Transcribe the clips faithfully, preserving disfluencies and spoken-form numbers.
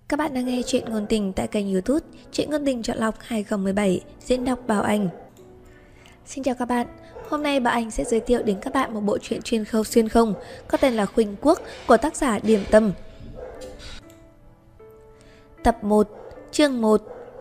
Các bạn đang nghe chuyện ngôn tình tại kênh YouTube Chuyện ngôn tình chọn lọc hai không một bảy, diễn đọc Bảo Anh. Xin chào các bạn, hôm nay Bảo Anh sẽ giới thiệu đến các bạn một bộ truyện chuyên khâu xuyên không có tên là Khuynh Quốc của tác giả Điềm Tâm. Tập một, chương một.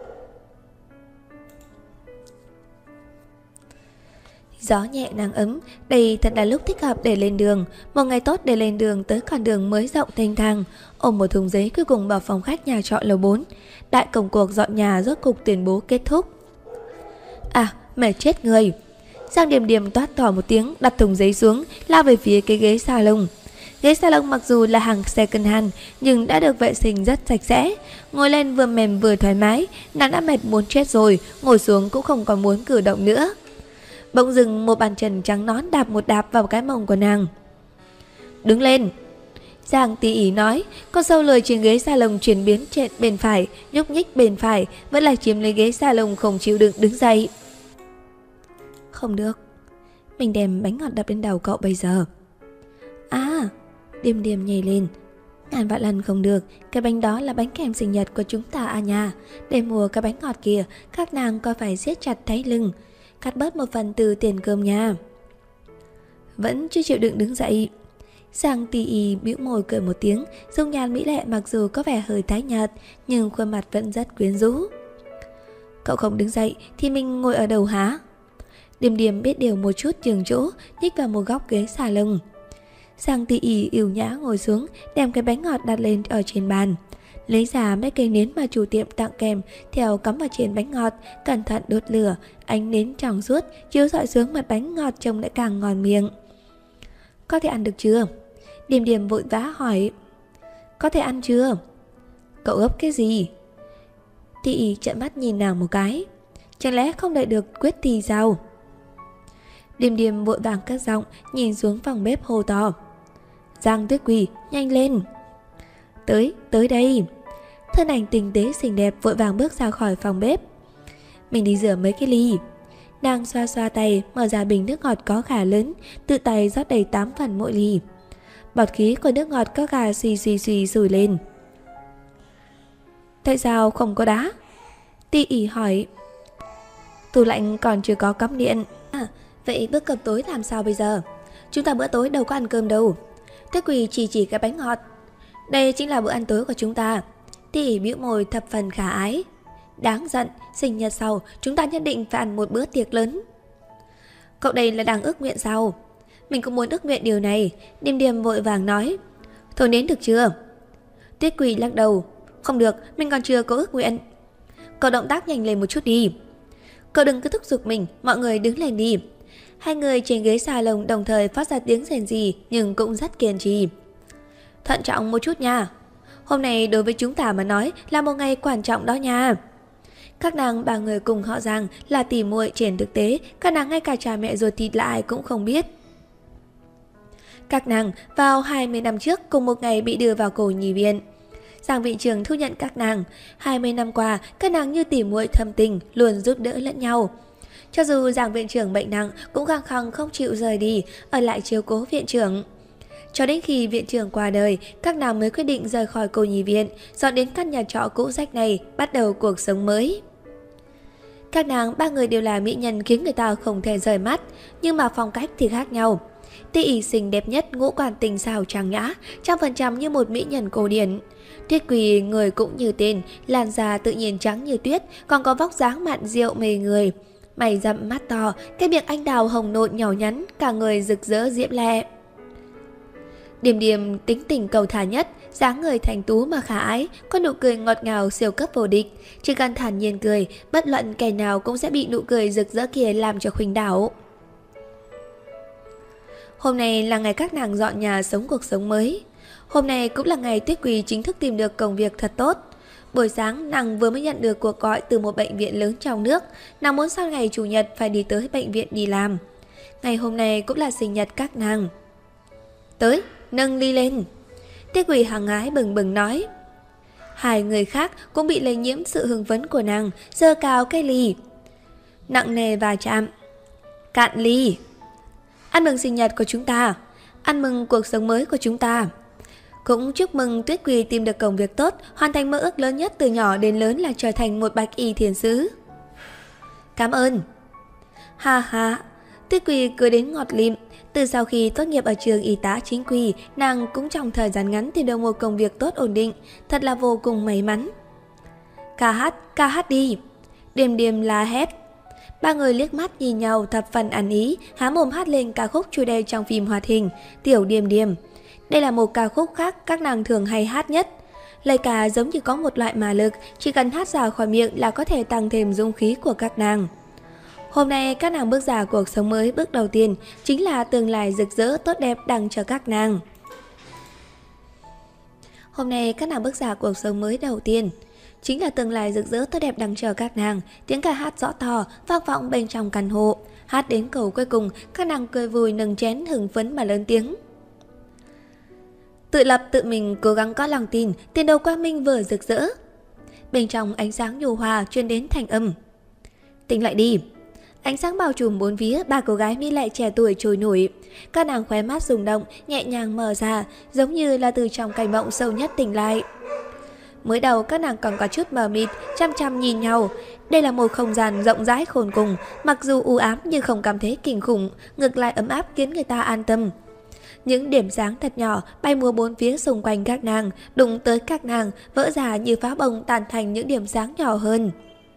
Gió nhẹ nắng ấm, đây thật là lúc thích hợp để lên đường. Một ngày tốt để lên đường tới con đường mới rộng thênh thang. Ôm một thùng giấy cuối cùng vào phòng khách nhà trọ lầu bốn. Đại công cuộc dọn nhà rốt cục tuyên bố kết thúc. À, mệt chết người. Giang Điềm Điềm toát tỏ một tiếng, đặt thùng giấy xuống, lao về phía cái ghế salon. Ghế salon mặc dù là hàng second hand nhưng đã được vệ sinh rất sạch sẽ. Ngồi lên vừa mềm vừa thoải mái, nàng đã mệt muốn chết rồi, ngồi xuống cũng không còn muốn cử động nữa. Bỗng dưng một bàn chân trắng nõn đạp một đạp vào cái mông của nàng. Đứng lên. Giang tỉ ỉ nói. Con sâu lười trên ghế salon chuyển biến trên bên phải, nhúc nhích bên phải, vẫn là chiếm lấy ghế salon không chịu đựng đứng dậy. Không được, mình đem bánh ngọt đập lên đầu cậu bây giờ. À, Điềm Điềm nhảy lên. Ngàn vạn lần không được, cái bánh đó là bánh kem sinh nhật của chúng ta à nhà. Để mua cái bánh ngọt kia, các nàng coi phải siết chặt thấy lưng, cắt bớt một phần từ tiền cơm nhà. Vẫn chưa chịu đựng đứng dậy. Giang tỉ ỉ bĩu môi cười một tiếng. Dung nhan mỹ lệ mặc dù có vẻ hơi tái nhợt nhưng khuôn mặt vẫn rất quyến rũ. Cậu không đứng dậy thì mình ngồi ở đầu hả? Điềm Điềm biết điều một chút nhường chỗ, nhích vào một góc ghế salon. Giang tỉ ỉ yêu nhã ngồi xuống, đem cái bánh ngọt đặt lên ở trên bàn, lấy ra mấy cây nến mà chủ tiệm tặng kèm, theo cắm vào trên bánh ngọt, cẩn thận đốt lửa, ánh nến trong suốt chiếu rọi xuống mặt bánh ngọt trông lại càng ngon miệng. Có thể ăn được chưa? Điềm Điềm vội vã hỏi. Có thể ăn chưa? Cậu gấp cái gì? Tị trợn mắt nhìn nàng một cái. Chẳng lẽ không đợi được quyết thì sao? Điềm Điềm vội vàng cất giọng, nhìn xuống phòng bếp hô to. Giang Tuyết Quỳ, nhanh lên. Tới, tới đây. Thân ảnh tinh tế xinh đẹp vội vàng bước ra khỏi phòng bếp. Mình đi rửa mấy cái ly. Nàng xoa xoa tay, mở ra bình nước ngọt có gà lớn, tự tay rót đầy tám phần mỗi ly. Bọt khí của nước ngọt có gà xì xì xì rủi lên. Tại sao không có đá? Tỉ ỉ hỏi. Tủ lạnh còn chưa có cắm điện. À, vậy bữa cơm tối làm sao bây giờ? Chúng ta bữa tối đâu có ăn cơm đâu. Tuyết Quỳ chỉ chỉ cái bánh ngọt. Đây chính là bữa ăn tối của chúng ta. Tỉ ỉ bĩu môi thập phần khả ái. Đáng giận, sinh nhật sau chúng ta nhất định phải ăn một bữa tiệc lớn. Cậu đây là đang ước nguyện sao? Mình cũng muốn ước nguyện điều này. Điềm Điềm vội vàng nói. Thôi nến được chưa? Tuyết Quỳ lắc đầu. Không được, mình còn chưa có ước nguyện. Cậu động tác nhanh lên một chút đi. Cậu đừng cứ thúc giục mình, mọi người đứng lên đi. Hai người trên ghế salon đồng thời phát ra tiếng rền rì nhưng cũng rất kiên trì. Thận trọng một chút nha. Hôm nay đối với chúng ta mà nói là một ngày quan trọng đó nha. Các nàng ba người cùng họ Giang là tỉ muội, trên thực tế các nàng ngay cả cha mẹ ruột thịt là ai cũng không biết. Các nàng vào hai mươi năm trước cùng một ngày bị đưa vào cổ nhi viện. Giang viện trưởng thu nhận các nàng. Hai mươi năm qua các nàng như tỉ muội thầm tình, luôn giúp đỡ lẫn nhau. Cho dù Giang viện trưởng bệnh nặng cũng khăng khăng không chịu rời đi, ở lại chiếu cố viện trưởng. Cho đến khi viện trưởng qua đời, các nàng mới quyết định rời khỏi cô nhi viện, dọn đến căn nhà trọ cũ rách này, bắt đầu cuộc sống mới. Các nàng ba người đều là mỹ nhân khiến người ta không thể rời mắt, nhưng mà phong cách thì khác nhau. Tỉ ỉ xinh đẹp nhất, ngũ quan tinh xảo trang nhã, trăm phần trăm như một mỹ nhân cổ điển. Tuyết Quỳ người cũng như tên, làn da tự nhiên trắng như tuyết, còn có vóc dáng mặn rượu mê người. Mày rậm mắt to, cái miệng anh đào hồng nộn nhỏ nhắn, cả người rực rỡ diễm lệ. Điềm Điềm tính tình cầu thả nhất, dáng người thành tú mà khả ái, có nụ cười ngọt ngào siêu cấp vô địch. Chỉ cần thản nhiên cười, bất luận kẻ nào cũng sẽ bị nụ cười rực rỡ kia làm cho khuynh đảo. Hôm nay là ngày các nàng dọn nhà sống cuộc sống mới. Hôm nay cũng là ngày Tuyết Quỳ chính thức tìm được công việc thật tốt. Buổi sáng nàng vừa mới nhận được cuộc gọi từ một bệnh viện lớn trong nước. Nàng muốn sau ngày chủ nhật phải đi tới bệnh viện đi làm. Ngày hôm nay cũng là sinh nhật các nàng. Tới, nâng ly lên. Tuyết Quỳ hăng ái bừng bừng nói. Hai người khác cũng bị lây nhiễm sự hưng phấn của nàng, giơ cao cái ly. Nặng nề va chạm. Cạn ly. Ăn mừng sinh nhật của chúng ta, ăn mừng cuộc sống mới của chúng ta. Cũng chúc mừng Tuyết Quỳ tìm được công việc tốt, hoàn thành mơ ước lớn nhất từ nhỏ đến lớn là trở thành một bạch y thiền sứ. Cảm ơn. Ha ha, Tuyết Quỳ cười đến ngọt lịm. Từ sau khi tốt nghiệp ở trường y tá chính quy, nàng cũng trong thời gian ngắn tìm được một công việc tốt ổn định, thật là vô cùng may mắn. Ca hát, ca hát đi. Điềm Điềm la hét. Ba người liếc mắt nhìn nhau thập phần ăn ý, há mồm hát lên ca khúc chủ đề trong phim hoạt hình Tiểu Điềm Điềm. Đây là một ca khúc khác các nàng thường hay hát nhất. Lời ca giống như có một loại ma lực, chỉ cần hát ra khỏi miệng là có thể tăng thêm dũng khí của các nàng. Hôm nay các nàng bước ra cuộc sống mới, bước đầu tiên chính là tương lai rực rỡ tốt đẹp đằng chờ các nàng. Hôm nay các nàng bước ra cuộc sống mới đầu tiên chính là tương lai rực rỡ tốt đẹp đằng chờ các nàng. Tiếng ca hát rõ to vang vọng bên trong căn hộ. Hát đến cầu cuối cùng, các nàng cười vui nâng chén hưng phấn mà lớn tiếng. Tự lập tự mình, cố gắng có lòng tin, tiền đồ quang minh vừa rực rỡ. Bên trong ánh sáng nhu hòa truyền đến thanh âm. Tỉnh lại đi. Ánh sáng bao trùm bốn phía, ba cô gái mỹ lệ trẻ tuổi trôi nổi. Các nàng khóe mắt rung động, nhẹ nhàng mở ra, giống như là từ trong cảnh mộng sâu nhất tỉnh lại. Mới đầu các nàng còn có chút mờ mịt, chăm chăm nhìn nhau. Đây là một không gian rộng rãi khôn cùng, mặc dù u ám nhưng không cảm thấy kinh khủng, ngược lại ấm áp khiến người ta an tâm. Những điểm sáng thật nhỏ bay múa bốn phía xung quanh các nàng, đụng tới các nàng, vỡ ra như pháo bông tàn thành những điểm sáng nhỏ hơn.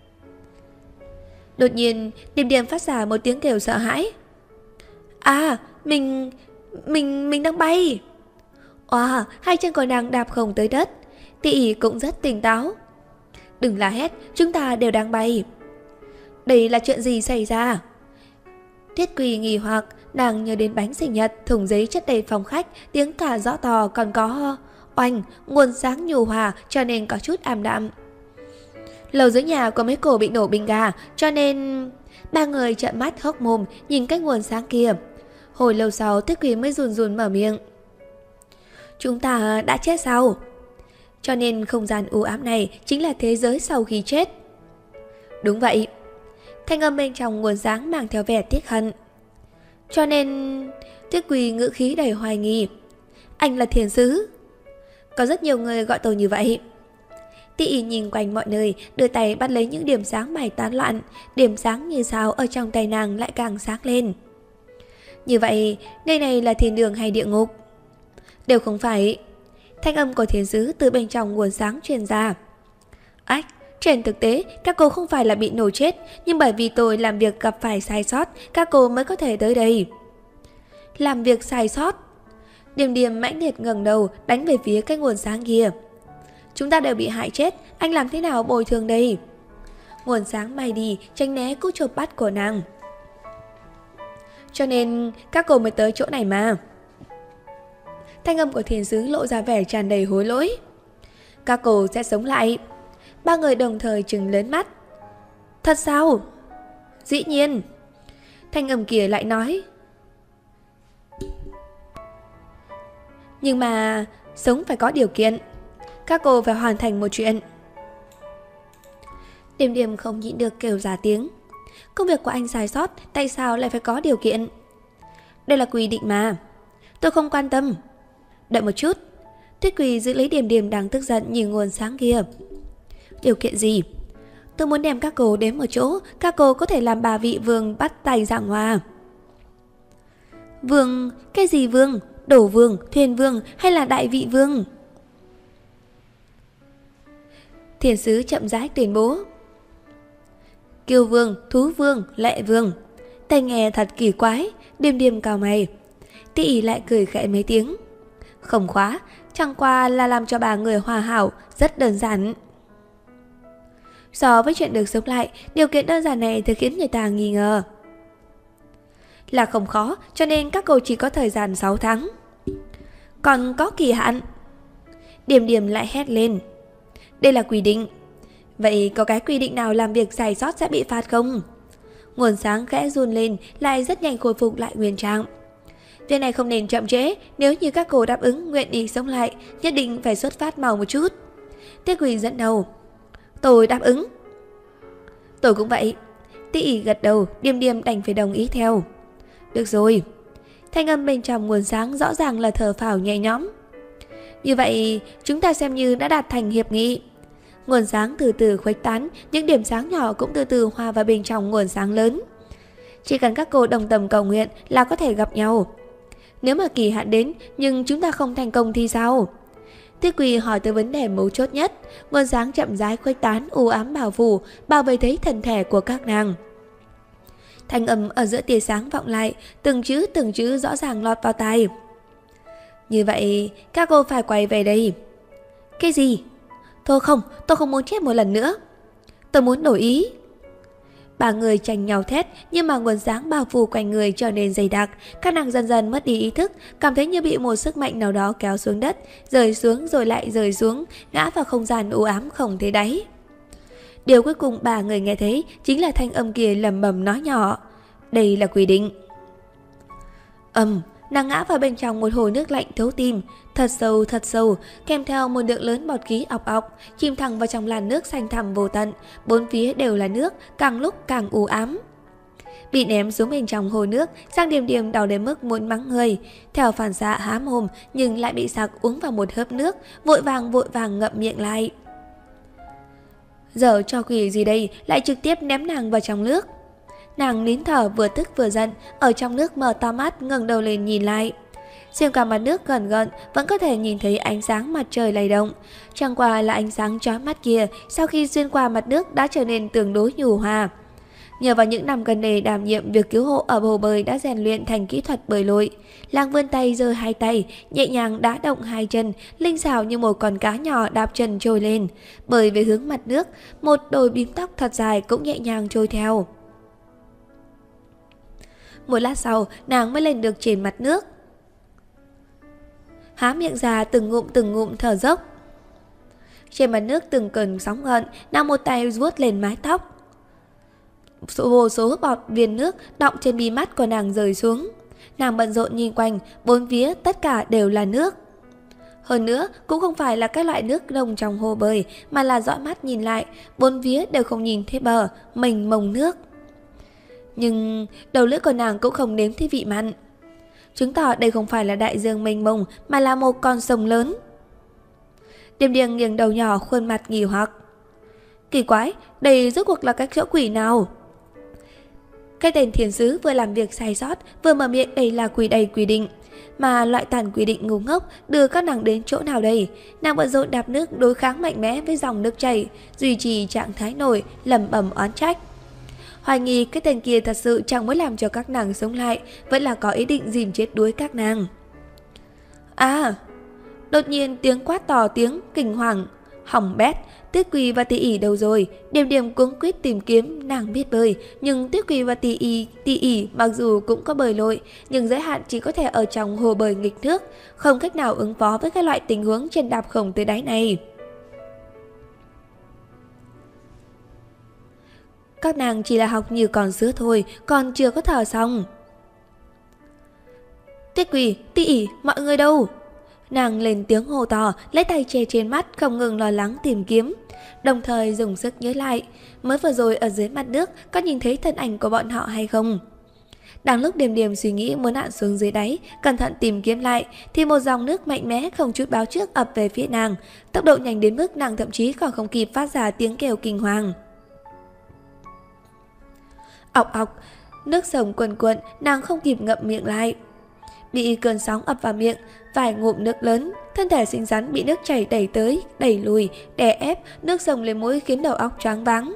Đột nhiên, Điềm Điềm phát ra một tiếng kêu sợ hãi. À, mình... mình... mình đang bay. Wow, hai chân của nàng đạp không tới đất. Tỷ ỉ cũng rất tỉnh táo. Đừng la hét, chúng ta đều đang bay. Đây là chuyện gì xảy ra? Tuyết Quỳ nghi hoặc, nàng nhớ đến bánh sinh nhật, thùng giấy chất đầy phòng khách, tiếng cả rõ to còn có oanh, nguồn sáng nhu hòa cho nên có chút ảm đạm. Lầu dưới nhà có mấy cổ bị nổ bình ga, cho nên ba người trợn mắt hốc mồm nhìn cái nguồn sáng kia. Hồi lâu sau Tuyết Quỳ mới run run mở miệng. Chúng ta đã chết sao? Cho nên không gian u ám này chính là thế giới sau khi chết. Đúng vậy. Thanh âm bên trong nguồn sáng mang theo vẻ tiếc hận. Cho nên Tuyết Quỳ ngữ khí đầy hoài nghi. Anh là thiền sứ? Có rất nhiều người gọi tôi như vậy. Tỷ ỉ nhìn quanh mọi nơi, đưa tay bắt lấy những điểm sáng bay tán loạn. Điểm sáng như sao ở trong tay nàng lại càng sáng lên. Như vậy, nơi này là thiên đường hay địa ngục? Đều không phải. Thanh âm của thiền sứ từ bên trong nguồn sáng truyền ra. Ách, trên thực tế, các cô không phải là bị nổ chết, nhưng bởi vì tôi làm việc gặp phải sai sót, các cô mới có thể tới đây. Làm việc sai sót? Điềm Điềm mãnh liệt ngẩng đầu, đánh về phía cái nguồn sáng kia. Chúng ta đều bị hại chết, anh làm thế nào bồi thường đây? Nguồn sáng bay đi, tránh né cú chộp bắt của nàng. Cho nên các cô mới tới chỗ này mà. Thanh âm của thiền sứ lộ ra vẻ tràn đầy hối lỗi. Các cô sẽ sống lại. Ba người đồng thời trừng lớn mắt. Thật sao? Dĩ nhiên. Thanh âm kia lại nói. Nhưng mà sống phải có điều kiện. Các cô phải hoàn thành một chuyện. Điềm Điềm không nhịn được kêu ra tiếng. Công việc của anh sai sót, tại sao lại phải có điều kiện? Đây là quy định mà. Tôi không quan tâm. Đợi một chút. Tuyết Quỳ giữ lấy Điềm Điềm đang tức giận nhìn nguồn sáng kia. Điều kiện gì? Tôi muốn đem các cô đến một chỗ, các cô có thể làm bà vị vương bắt tay giảng hòa. Vương? Cái gì vương? Đổ vương, thuyền vương hay là đại vị vương? Thiền sứ chậm rãi tuyên bố. Kiêu vương, thú vương, lệ vương. Tai nghe thật kỳ quái. Điềm Điềm cau mày. Tỷ ỉ lại cười khẽ mấy tiếng. Không khóa, chẳng qua là làm cho bà người hòa hảo, rất đơn giản. So với chuyện được sống lại, điều kiện đơn giản này thì khiến người ta nghi ngờ. Là không khó, cho nên các cô chỉ có thời gian sáu tháng. Còn có kỳ hạn. Điềm Điềm lại hét lên. Đây là quy định. Vậy có cái quy định nào làm việc sai sót sẽ bị phạt không? Nguồn sáng khẽ run lên, lại rất nhanh khôi phục lại nguyên trạng. Việc này không nên chậm trễ, nếu như các cô đáp ứng nguyện đi sống lại, nhất định phải xuất phát mau một chút. Tuyết Quỳ dẫn đầu. Tôi đáp ứng. Tôi cũng vậy. Tỷ ỉ gật đầu, Điềm Điềm đành phải đồng ý theo. Được rồi. Thanh âm bên trong nguồn sáng rõ ràng là thở phào nhẹ nhõm. Như vậy, chúng ta xem như đã đạt thành hiệp nghị. Nguồn sáng từ từ khuếch tán, những điểm sáng nhỏ cũng từ từ hòa vào bên trong nguồn sáng lớn. Chỉ cần các cô đồng tâm cầu nguyện là có thể gặp nhau. Nếu mà kỳ hạn đến nhưng chúng ta không thành công thì sao? Tuyết Quỳ hỏi tới vấn đề mấu chốt nhất. Nguồn sáng chậm rãi khuếch tán, u ám bao phủ, bao vây thấy thân thể của các nàng. Thanh âm ở giữa tia sáng vọng lại, từng chữ từng chữ rõ ràng lọt vào tai. Như vậy, các cô phải quay về đây. Cái gì? Thôi không, tôi không muốn chết một lần nữa. Tôi muốn đổi ý. Ba người tranh nhau thét, nhưng mà nguồn sáng bao phủ quanh người trở nên dày đặc. Các nàng dần dần mất đi ý thức, cảm thấy như bị một sức mạnh nào đó kéo xuống đất, rơi xuống rồi lại rơi xuống, ngã vào không gian u ám không thấy đáy. Điều cuối cùng ba người nghe thấy chính là thanh âm kia lẩm bẩm nói nhỏ. Đây là quy định. Ầm, nàng ngã vào bên trong một hồ nước lạnh thấu tim, thật sâu thật sâu, kèm theo một lượng lớn bọt khí ọc ọc, chìm thẳng vào trong làn nước xanh thẳm vô tận, bốn phía đều là nước, càng lúc càng u ám. Bị ném xuống bên trong hồ nước, Giang Điềm Điềm đau đến mức muốn mắng người, theo phản xạ há mồm nhưng lại bị sặc uống vào một hớp nước, vội vàng vội vàng ngậm miệng lại. Giờ cho quỷ gì đây, lại trực tiếp ném nàng vào trong nước. Nàng nín thở vừa tức vừa giận, ở trong nước mở to mắt ngẩng đầu lên nhìn lại. Xuyên qua mặt nước gần gần vẫn có thể nhìn thấy ánh sáng mặt trời lay động. Chẳng qua là ánh sáng chói mắt kia sau khi xuyên qua mặt nước đã trở nên tương đối nhu hòa. Nhờ vào những năm gần đây đảm nhiệm việc cứu hộ ở hồ bơi đã rèn luyện thành kỹ thuật bơi lội. Nàng vươn tay giơ hai tay, nhẹ nhàng đá động hai chân, linh xảo như một con cá nhỏ đạp chân trôi lên. Bơi về hướng mặt nước, một đôi bím tóc thật dài cũng nhẹ nhàng trôi theo. Một lát sau, nàng mới lên được trên mặt nước. Há miệng ra từng ngụm từng ngụm thở dốc. Trên mặt nước từng cơn sóng gợn, nàng một tay vuốt lên mái tóc. Số vô số bọt viên nước đọng trên mi mắt của nàng rơi xuống. Nàng bận rộn nhìn quanh, bốn phía tất cả đều là nước. Hơn nữa, cũng không phải là cái loại nước đông trong hồ bơi, mà là dõi mắt nhìn lại, bốn phía đều không nhìn thấy bờ, mênh mông nước. Nhưng đầu lưỡi của nàng cũng không nếm thấy vị mặn, chứng tỏ đây không phải là đại dương mênh mông mà là một con sông lớn. Điềm Điềm nghiêng đầu nhỏ, khuôn mặt nghi hoặc. Kỳ quái, đây rốt cuộc là cái chỗ quỷ nào? Cái tên thiên sứ vừa làm việc sai sót, vừa mở miệng đây là quy đầy quy định. Mà loại tàn quy định ngu ngốc đưa các nàng đến chỗ nào đây? Nàng bận rộn đạp nước đối kháng mạnh mẽ với dòng nước chảy, duy trì trạng thái nổi, lẩm bẩm oán trách. Hoài nghi cái tên kia thật sự chẳng muốn làm cho các nàng sống lại, vẫn là có ý định dìm chết đuối các nàng. À! Đột nhiên tiếng quát to tiếng, kinh hoàng. Hỏng bét, Tuyết Quỳ và Tỷ ỉ đâu rồi? Điềm Điềm cuống quýt tìm kiếm, nàng biết bơi, nhưng Tuyết Quỳ và Tỷ ỉ, Tỷ ỉ mặc dù cũng có bơi lội, nhưng giới hạn chỉ có thể ở trong hồ bơi nghịch nước, không cách nào ứng phó với các loại tình huống trên đạp không tới đáy này. Các nàng chỉ là học như con sữa thôi, còn chưa có thở xong. Tuyết Quỳ, Tỷ ỉ, mọi người đâu? Nàng lên tiếng hô to, lấy tay che trên mắt, không ngừng lo lắng tìm kiếm, đồng thời dùng sức nhớ lại, mới vừa rồi ở dưới mặt nước có nhìn thấy thân ảnh của bọn họ hay không. Đang lúc Điềm Điềm suy nghĩ muốn lặn xuống dưới đáy, cẩn thận tìm kiếm lại, thì một dòng nước mạnh mẽ không chút báo trước ập về phía nàng, tốc độ nhanh đến mức nàng thậm chí còn không kịp phát ra tiếng kêu kinh hoàng. Ọc ọc, nước sông cuồn cuộn, nàng không kịp ngậm miệng lại. Bị cơn sóng ập vào miệng, vài ngụm nước lớn, thân thể xinh xắn bị nước chảy đẩy tới, đẩy lùi, đè ép, nước sông lên mũi khiến đầu óc choáng váng.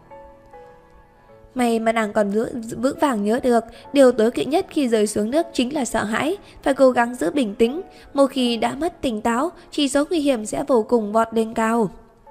May mà nàng còn vững vàng nhớ được, điều tối kỵ nhất khi rơi xuống nước chính là sợ hãi, phải cố gắng giữ bình tĩnh, một khi đã mất tỉnh táo, chỉ số nguy hiểm sẽ vô cùng vọt lên cao.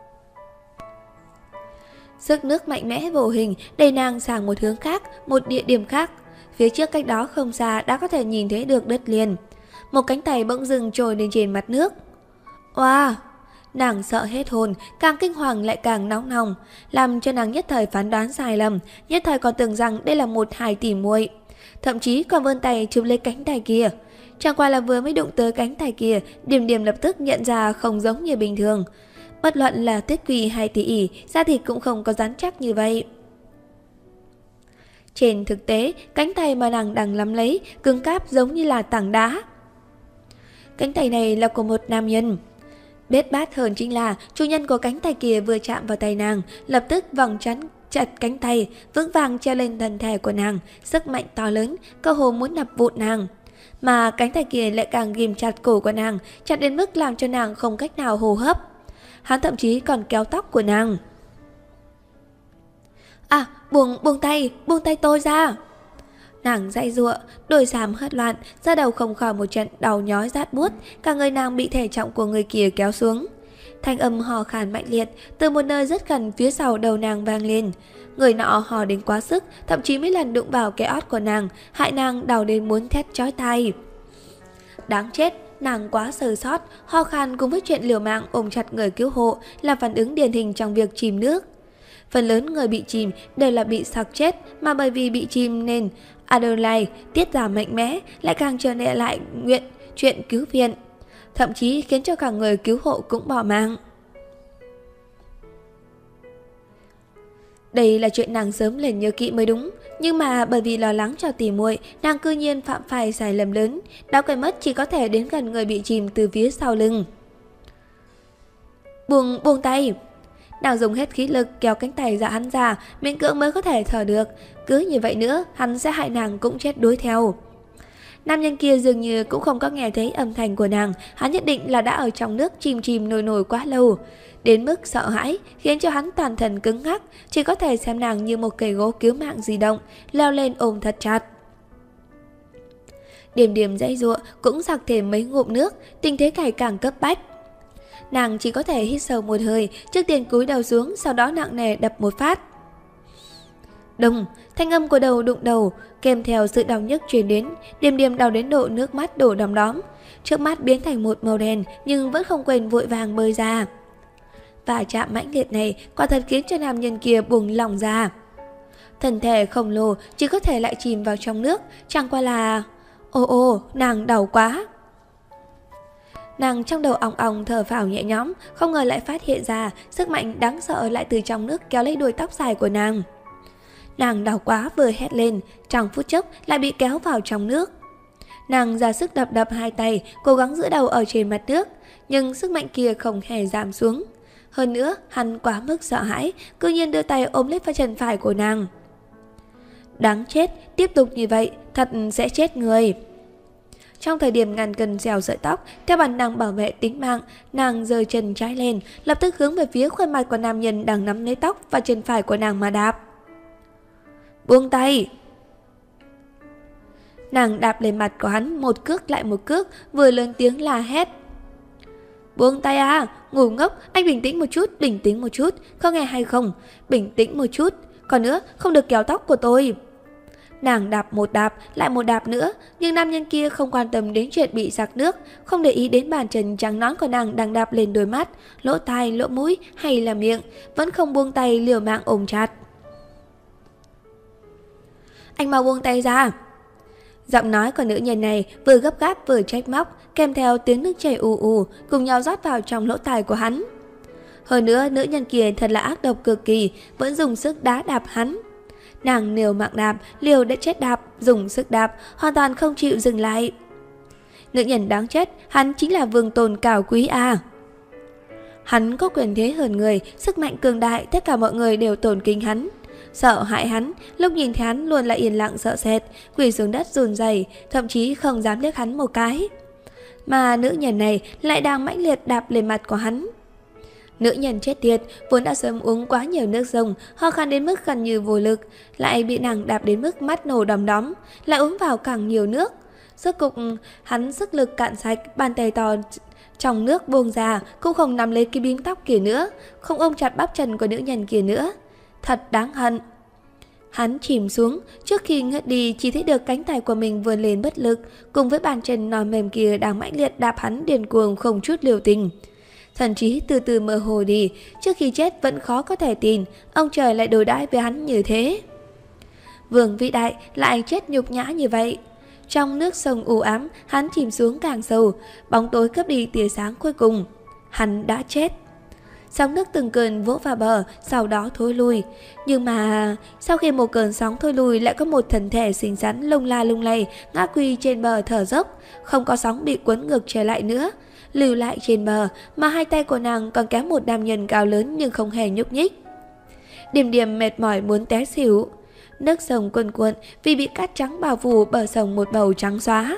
Sức nước mạnh mẽ vô hình đẩy nàng sang một hướng khác, một địa điểm khác. Phía trước cách đó không xa đã có thể nhìn thấy được đất liền. Một cánh tay bỗng dưng trồi lên trên mặt nước. Wow! Nàng sợ hết hồn, càng kinh hoàng lại càng nóng nòng, làm cho nàng nhất thời phán đoán sai lầm, nhất thời còn tưởng rằng đây là một hài tỉ muội, thậm chí còn vươn tay chụp lấy cánh tay kia. Chẳng qua là vừa mới đụng tới cánh tay kia, Điềm Điềm lập tức nhận ra không giống như bình thường. Bất luận là Tuyết Quỳ hay Tỷ ỉ, da thịt cũng không có rắn chắc như vậy. Trên thực tế, cánh tay mà nàng đang nắm lấy cứng cáp giống như là tảng đá. cánh tay này là của một nam nhân. Bết bát hơn chính là chủ nhân của cánh tay kia vừa chạm vào tay nàng, lập tức vòng chắn chặt cánh tay, vững vàng treo lên thân thể của nàng, sức mạnh to lớn, cơ hồ muốn đập vụn nàng. Mà cánh tay kia lại càng ghim chặt cổ của nàng, chặt đến mức làm cho nàng không cách nào hô hấp. Hắn thậm chí còn kéo tóc của nàng. À, buông, buông tay, buông tay tôi ra. Nàng dãy giụa, đôi xàm hất loạn, da đầu không khỏi một trận đau nhói rát buốt, cả người nàng bị thể trọng của người kia kéo xuống. Thanh âm hò khàn mạnh liệt từ một nơi rất gần phía sau đầu nàng vang lên. Người nọ hò đến quá sức, thậm chí mấy lần đụng vào cái ót của nàng, hại nàng đau đến muốn thét chói tai. Đáng chết, nàng quá sơ sót, ho khan cùng với chuyện liều mạng ôm chặt người cứu hộ là phản ứng điển hình trong việc chìm nước. Phần lớn người bị chìm đều là bị sặc chết, mà bởi vì bị chìm nên adrenaline tiết ra mạnh mẽ, lại càng trở nên lại nguyện chuyện cứu viện, thậm chí khiến cho cả người cứu hộ cũng bỏ mạng. Đây là chuyện nàng sớm lên nhớ kỹ mới đúng, nhưng mà bởi vì lo lắng cho tỉ muội, nàng cư nhiên phạm phải sai lầm lớn, đã quên mất chỉ có thể đến gần người bị chìm từ phía sau lưng. Buông, buông tay. Nàng dùng hết khí lực kéo cánh tay ra hắn ra, miễn cưỡng mới có thể thở được. Cứ như vậy nữa, hắn sẽ hại nàng cũng chết đuối theo. Nam nhân kia dường như cũng không có nghe thấy âm thanh của nàng, hắn nhất định là đã ở trong nước chìm chìm nổi nổi quá lâu, đến mức sợ hãi, khiến cho hắn toàn thân cứng ngắc, chỉ có thể xem nàng như một cây gỗ cứu mạng di động, leo lên ôm thật chặt. Điềm điềm dãy giụa cũng sặc thêm mấy ngụm nước, tình thế ngày càng cấp bách. Nàng chỉ có thể hít sâu một hơi, trước tiên cúi đầu xuống, sau đó nặng nề đập một phát. Đồng, thanh âm của đầu đụng đầu, kèm theo sự đau nhức truyền đến, Điềm Điềm đau đến độ nước mắt đổ đom đóm, trước mắt biến thành một màu đen, nhưng vẫn không quên vội vàng bơi ra. Và chạm mãnh liệt này quả thật khiến cho nam nhân kia buông lỏng ra. Thân thể khổng lồ chỉ có thể lại chìm vào trong nước, chẳng qua là... Ô ô, nàng đau quá. Nàng trong đầu ong ong thở phào nhẹ nhõm, không ngờ lại phát hiện ra sức mạnh đáng sợ lại từ trong nước kéo lấy đuôi tóc dài của nàng. Nàng đau quá vừa hét lên, trong phút chốc lại bị kéo vào trong nước. Nàng ra sức đập đập hai tay, cố gắng giữ đầu ở trên mặt nước, nhưng sức mạnh kia không hề giảm xuống. Hơn nữa, hắn quá mức sợ hãi, cư nhiên đưa tay ôm lấy vai chân phải của nàng. Đáng chết, tiếp tục như vậy, thật sẽ chết người. Trong thời điểm ngàn cân dèo sợi tóc, theo bản năng bảo vệ tính mạng, nàng giơ chân trái lên, lập tức hướng về phía khuôn mặt của nam nhân đang nắm lấy tóc và chân phải của nàng mà đạp. Buông tay! Nàng đạp lên mặt của hắn một cước lại một cước, vừa lớn tiếng la hét. Buông tay à, ngu ngốc, anh bình tĩnh một chút, bình tĩnh một chút, có nghe hay không? Bình tĩnh một chút, còn nữa, không được kéo tóc của tôi. Nàng đạp một đạp, lại một đạp nữa, nhưng nam nhân kia không quan tâm đến chuyện bị sặc nước, không để ý đến bàn chân trắng nõn của nàng đang đạp lên đôi mắt, lỗ tai, lỗ mũi hay là miệng, vẫn không buông tay liều mạng ôm chặt. Anh mau buông tay ra! Giọng nói của nữ nhân này vừa gấp gáp vừa trách móc, kèm theo tiếng nước chảy ù ù cùng nhau rót vào trong lỗ tai của hắn. Hơn nữa, nữ nhân kia thật là ác độc cực kỳ, vẫn dùng sức đá đạp hắn. Nàng liều mạng đạp, liều để chết đạp, dùng sức đạp, hoàn toàn không chịu dừng lại. Nữ nhân đáng chết, hắn chính là vương tôn cao quý à. Hắn có quyền thế hơn người, sức mạnh cường đại, tất cả mọi người đều tôn kính hắn. Sợ hãi hắn, lúc nhìn thấy hắn luôn là yên lặng sợ sệt, quỳ xuống đất run rẩy, thậm chí không dám liếc hắn một cái. Mà nữ nhân này lại đang mãnh liệt đạp lên mặt của hắn. Nữ nhân chết tiệt, vốn đã sớm uống quá nhiều nước rồng, ho khan đến mức gần như vô lực, lại bị nàng đạp đến mức mắt nổ đom đóm, lại uống vào càng nhiều nước. Rốt cục, hắn sức lực cạn sạch, bàn tay to trong nước buông ra, cũng không nắm lấy cái bím tóc kia nữa, không ôm chặt bắp chân của nữ nhân kia nữa. Thật đáng hận. Hắn chìm xuống, trước khi ngất đi chỉ thấy được cánh tay của mình vươn lên bất lực, cùng với bàn chân non mềm kia đang mãnh liệt đạp hắn điên cuồng không chút liều tình. Thần trí từ từ mơ hồ đi, trước khi chết vẫn khó có thể tin, ông trời lại đối đãi với hắn như thế. Vương vĩ đại lại chết nhục nhã như vậy. Trong nước sông u ám, hắn chìm xuống càng sâu, bóng tối cướp đi tia sáng cuối cùng. Hắn đã chết. Sóng nước từng cơn vỗ vào bờ, sau đó thối lui. Nhưng mà sau khi một cơn sóng thối lui, lại có một thân thể xinh xắn lung la lung lay ngã quỳ trên bờ thở dốc. Không có sóng bị cuốn ngược trở lại nữa, lưu lại trên bờ, mà hai tay của nàng còn kéo một nam nhân cao lớn nhưng không hề nhúc nhích. Điềm Điềm mệt mỏi muốn té xỉu. Nước sông cuồn cuộn vì bị cát trắng bao phủ, bờ sông một màu trắng xóa.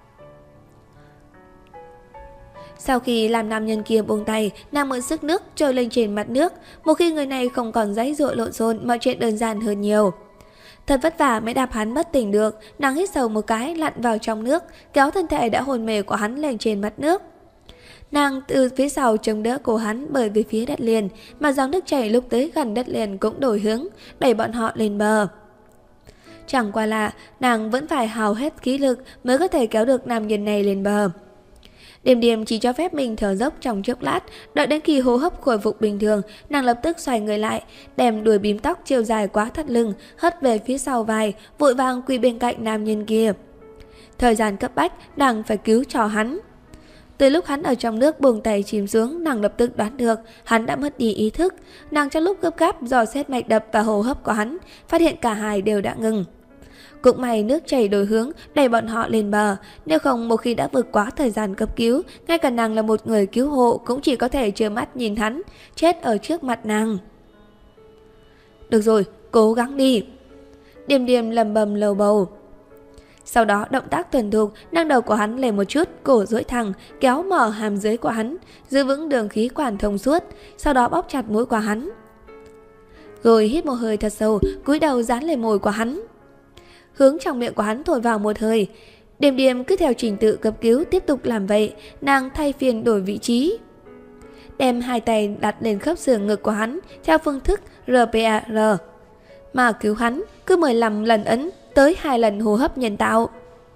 Sau khi làm nam nhân kia buông tay, nàng mượn sức nước trôi lên trên mặt nước. Một khi người này không còn giãy giụa lộn xộn, mọi chuyện đơn giản hơn nhiều. Thật vất vả mới đạp hắn bất tỉnh được. Nàng hít sâu một cái, lặn vào trong nước, kéo thân thể đã hôn mê của hắn lên trên mặt nước. Nàng từ phía sau chống đỡ cổ hắn bởi về phía đất liền, mà dòng nước chảy lúc tới gần đất liền cũng đổi hướng, đẩy bọn họ lên bờ. Chẳng qua là nàng vẫn phải hào hết khí lực mới có thể kéo được nam nhân này lên bờ. Điềm Điềm chỉ cho phép mình thở dốc trong chốc lát, đợi đến khi hô hấp khôi phục bình thường, nàng lập tức xoay người lại, đem đuôi bím tóc chiều dài quá thắt lưng hất về phía sau vai, vội vàng quỳ bên cạnh nam nhân kia. Thời gian cấp bách, nàng phải cứu cho hắn. Từ lúc hắn ở trong nước buông tay chìm xuống, nàng lập tức đoán được hắn đã mất đi ý thức. Nàng trong lúc gấp gáp dò xét mạch đập và hô hấp của hắn, phát hiện cả hai đều đã ngừng. Cũng may nước chảy đổi hướng, đẩy bọn họ lên bờ. Nếu không, một khi đã vượt quá thời gian cấp cứu, ngay cả nàng là một người cứu hộ cũng chỉ có thể trơ mắt nhìn hắn chết ở trước mặt nàng. Được rồi, cố gắng đi. Điềm Điềm lầm bầm lầu bầu. Sau đó động tác thuần thục, nâng đầu của hắn lên một chút, cổ duỗi thẳng, kéo mở hàm dưới của hắn, giữ vững đường khí quản thông suốt, sau đó bóp chặt mũi của hắn. Rồi hít một hơi thật sâu, cúi đầu dán lên môi của hắn. Hướng trong miệng của hắn thổi vào một hơi. Điềm Điềm cứ theo trình tự cấp cứu tiếp tục làm vậy, nàng thay phiên đổi vị trí. Đem hai tay đặt lên khớp xương ngực của hắn theo phương thức rờ pê a rờ, mà cứu hắn cứ mười lăm lần ấn tới hai lần hô hấp nhân tạo.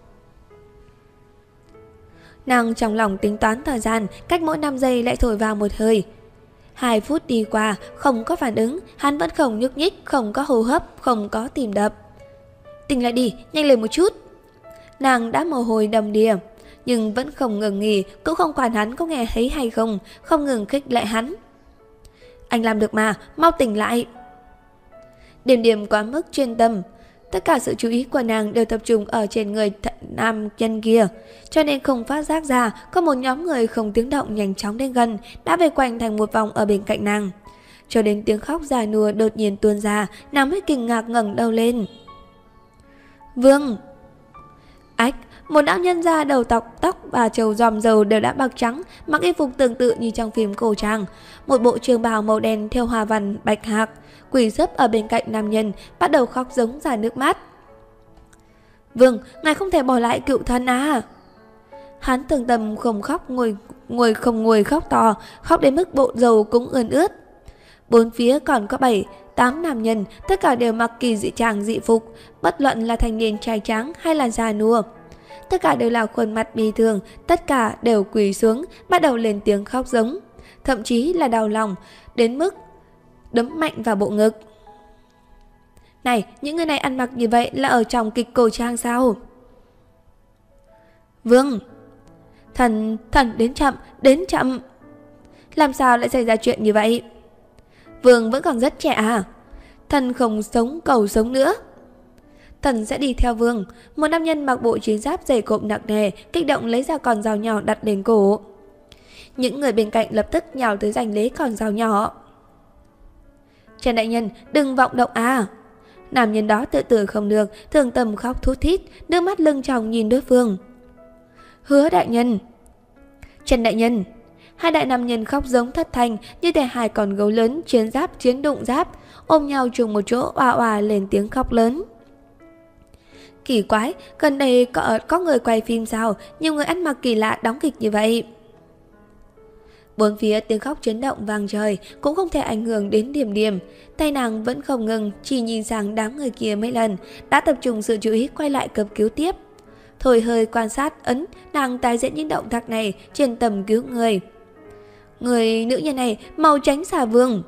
Nàng trong lòng tính toán thời gian, cách mỗi năm giây lại thổi vào một hơi. Hai phút đi qua, không có phản ứng, hắn vẫn không nhúc nhích, không có hô hấp, không có tim đập. Tỉnh lại đi, nhanh lên một chút. Nàng đã mồ hôi đầm đìa, nhưng vẫn không ngừng nghỉ, cũng không quản hắn có nghe thấy hay không, không ngừng khích lệ hắn. Anh làm được mà, mau tỉnh lại. Điềm Điềm quá mức chuyên tâm, tất cả sự chú ý của nàng đều tập trung ở trên người nam nhân kia, cho nên không phát giác ra có một nhóm người không tiếng động nhanh chóng đến gần, đã vây quanh thành một vòng ở bên cạnh nàng. Cho đến tiếng khóc già nua đột nhiên tuôn ra, nàng mới kinh ngạc ngẩng đầu lên. Vương! Ách! Một lão nhân da đầu tóc, tóc và trầu dòm dầu đều đã bạc trắng, mặc y phục tương tự như trong phim cổ trang, một bộ trường bào màu đen theo hoa văn bạch hạc, quỳ sấp ở bên cạnh nam nhân, bắt đầu khóc giống ra nước mắt. Vương, ngài không thể bỏ lại cựu thân à? Hắn thường tầm không khóc ngồi, ngồi không ngồi khóc to, khóc đến mức bộ dầu cũng ươn ướt. Bốn phía còn có bảy, tám nam nhân, tất cả đều mặc kỳ dị trang dị phục, bất luận là thanh niên trai tráng hay là già nua. Tất cả đều là khuôn mặt bi thương, tất cả đều quỳ xuống, bắt đầu lên tiếng khóc giống, thậm chí là đau lòng, đến mức đấm mạnh vào bộ ngực. Này, những người này ăn mặc như vậy là ở trong kịch cổ trang sao? Vương! Thần, thần đến chậm, đến chậm. Làm sao lại xảy ra chuyện như vậy? Vương vẫn còn rất trẻ à? Thần không sống cầu sống nữa. Thần sẽ đi theo Vương. Một nam nhân mặc bộ chiến giáp dày cộm nặng nề, kích động lấy ra con dao nhỏ đặt lên cổ. Những người bên cạnh lập tức nhào tới giành lấy con dao nhỏ. Trần đại nhân, đừng vọng động à? Nam nhân đó tự tử không được, thường tầm khóc thút thít, nước mắt lưng tròng nhìn đối phương. Hứa đại nhân! Trần đại nhân! Hai đại nam nhân khóc giống thất thanh, như thể hai con gấu lớn chiến giáp chiến đụng giáp, ôm nhau chung một chỗ oà oà lên tiếng khóc lớn. Kỳ quái, gần đây có, có người quay phim sao? Nhiều người ăn mặc kỳ lạ đóng kịch như vậy. Bốn phía tiếng khóc chấn động vang trời, cũng không thể ảnh hưởng đến Điềm Điềm. Tay nàng vẫn không ngừng, chỉ nhìn sang đám người kia mấy lần, đã tập trung sự chú ý quay lại cấp cứu tiếp. Thổi hơi quan sát ấn, nàng tái diễn những động tác này trên tầm cứu người. Người nữ nhân này mau tránh xà Vương.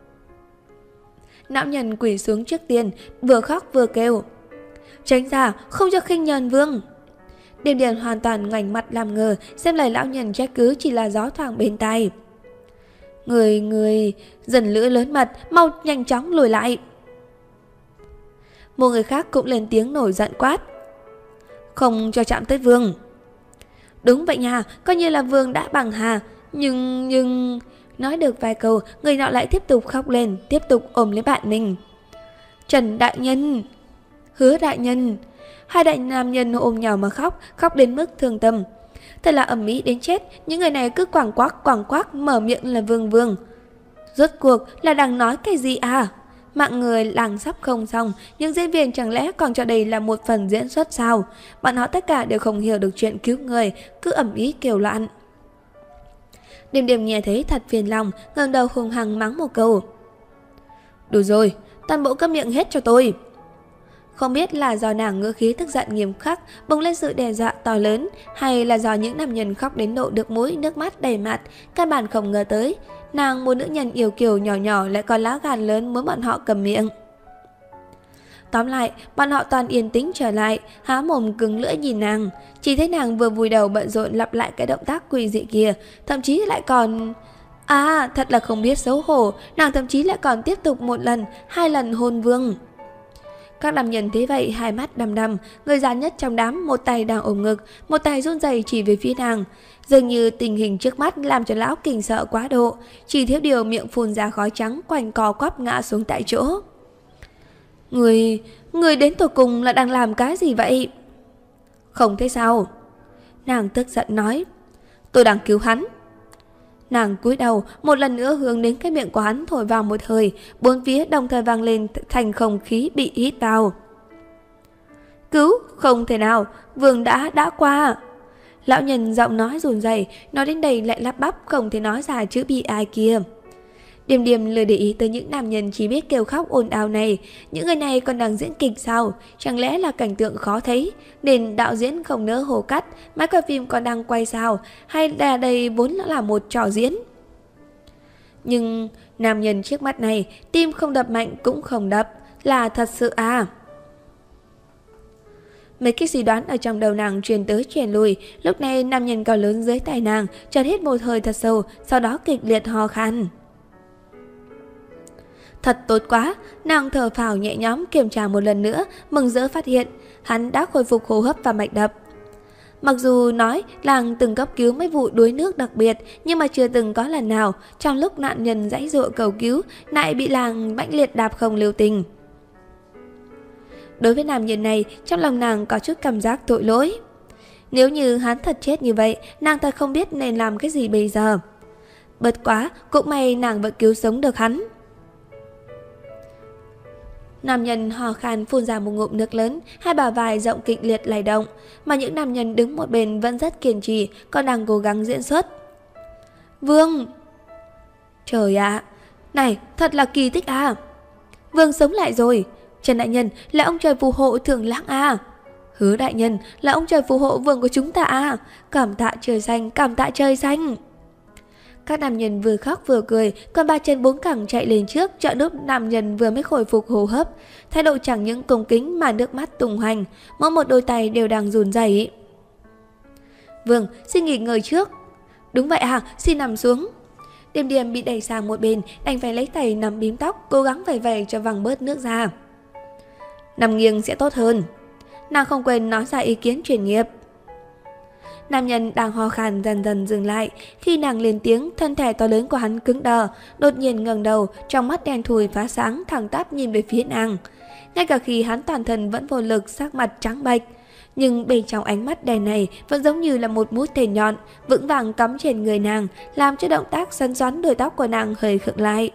Lão nhân quỳ xuống trước tiên, vừa khóc vừa kêu. Tránh ra, không cho khinh nhờn Vương. Điềm Điềm hoàn toàn ngoảnh mặt làm ngờ, xem lời lão nhân trách cứ chỉ là gió thoảng bên tai. Người, người, dần lửa lớn mật, mau nhanh chóng lùi lại. Một người khác cũng lên tiếng nổi giận quát. Không cho chạm tới Vương. Đúng vậy nha, coi như là Vương đã bằng hà. Nhưng, nhưng... Nói được vài câu, người nọ lại tiếp tục khóc lên, tiếp tục ôm lấy bạn mình. Trần đại nhân, Hứa đại nhân. Hai đại nam nhân ôm nhau mà khóc, khóc đến mức thương tâm. Thật là ầm ĩ đến chết, những người này cứ quảng quác quảng quác mở miệng là Vương Vương. Rốt cuộc là đang nói cái gì à? Mạng người làng sắp không xong, nhưng diễn viên chẳng lẽ còn cho đây là một phần diễn xuất sao? Bọn họ tất cả đều không hiểu được chuyện cứu người, cứ ầm ĩ kêu loạn. Điềm Điềm nghe thấy thật phiền lòng, ngẩng đầu hung hăng mắng một câu. Đủ rồi, toàn bộ câm miệng hết cho tôi. Không biết là do nàng ngữ khí tức giận nghiêm khắc bùng lên sự đe dọa to lớn, hay là do những nam nhân khóc đến độ được mũi nước mắt đầy mặt, căn bản không ngờ tới nàng một nữ nhân yêu kiều nhỏ nhỏ lại còn lá gan lớn muốn bọn họ cầm miệng. Tóm lại, bọn họ toàn yên tĩnh trở lại, há mồm cứng lưỡi nhìn nàng, chỉ thấy nàng vừa vùi đầu bận rộn lặp lại cái động tác quỷ dị kia, thậm chí lại còn... À, thật là không biết xấu hổ, nàng thậm chí lại còn tiếp tục một lần, hai lần hôn Vương. Các nam nhân thấy vậy hai mắt đăm đăm, người già nhất trong đám một tay đang ôm ngực, một tay run rẩy chỉ về phía nàng. Dường như tình hình trước mắt làm cho lão kinh sợ quá độ, chỉ thiếu điều miệng phun ra khói trắng quanh co quắp ngã xuống tại chỗ. Người, người đến tột cùng là đang làm cái gì vậy? Không thấy sao? Nàng tức giận nói. Tôi đang cứu hắn. Nàng cúi đầu một lần nữa hướng đến cái miệng của hắn thổi vào một hơi, bốn phía đồng thời vang lên thành không khí bị hít vào. Cứu, không thể nào, Vương đã đã qua. Lão nhân giọng nói run rẩy, nói đến đây lại lắp bắp không thể nói ra chữ bị ai kia. Điềm Điềm lười để ý tới những nam nhân chỉ biết kêu khóc ồn ào này, những người này còn đang diễn kịch sao? Chẳng lẽ là cảnh tượng khó thấy nên đạo diễn không nỡ hồ cắt, máy quay phim còn đang quay sao, hay là đây vốn là một trò diễn? Nhưng nam nhân trước mắt này, tim không đập mạnh cũng không đập, là thật sự à? Mấy cái suy đoán ở trong đầu nàng truyền tới truyền lui, lúc này nam nhân cao lớn dưới tay nàng chợt hít một hơi thật sâu, sau đó kịch liệt ho khan. Thật tốt quá, nàng thở phào nhẹ nhõm kiểm tra một lần nữa, mừng rỡ phát hiện hắn đã khôi phục hô hấp và mạch đập. Mặc dù nói làng từng cấp cứu mấy vụ đuối nước đặc biệt, nhưng mà chưa từng có lần nào trong lúc nạn nhân giãy giụa cầu cứu lại bị làng mãnh liệt đạp không lưu tình. Đối với nam nhân này, trong lòng nàng có chút cảm giác tội lỗi. Nếu như hắn thật chết như vậy, nàng thật không biết nên làm cái gì bây giờ. Bất quá, cũng may nàng vẫn cứu sống được hắn. Nam nhân hò khan phun ra một ngụm nước lớn, hai bả vai rộng kịch liệt lay động, mà những nam nhân đứng một bên vẫn rất kiên trì, còn đang cố gắng diễn xuất. Vương! Trời ạ! Này, thật là kỳ tích à! Vương sống lại rồi! Trần đại nhân là ông trời phù hộ Thường Lãng à! Hứa đại nhân là ông trời phù hộ Vương của chúng ta à! Cảm tạ trời xanh, cảm tạ trời xanh! Các nam nhân vừa khóc vừa cười, còn ba chân bốn cẳng chạy lên trước trợ giúp nam nhân vừa mới khôi phục hô hấp, thái độ chẳng những cung kính mà nước mắt tung hoành, mỗi một đôi tay đều đang run rẩy. Vương, xin nghỉ ngơi trước. Đúng vậy à, xin nằm xuống. Điềm Điềm bị đẩy sang một bên, đành phải lấy tay nắm bím tóc, cố gắng vẩy vẩy cho văng bớt nước ra. Nằm nghiêng sẽ tốt hơn. Nàng không quên nói ra ý kiến chuyên nghiệp. Nam nhân đang ho khan dần dần dừng lại, khi nàng lên tiếng, thân thể to lớn của hắn cứng đờ, đột nhiên ngẩng đầu, trong mắt đen thui phá sáng thẳng tắp nhìn về phía nàng. Ngay cả khi hắn toàn thân vẫn vô lực, sắc mặt trắng bệch, nhưng bên trong ánh mắt đen này vẫn giống như là một mũi tên nhọn vững vàng cắm trên người nàng, làm cho động tác xoắn xoắn đuôi tóc của nàng hơi khựng lại.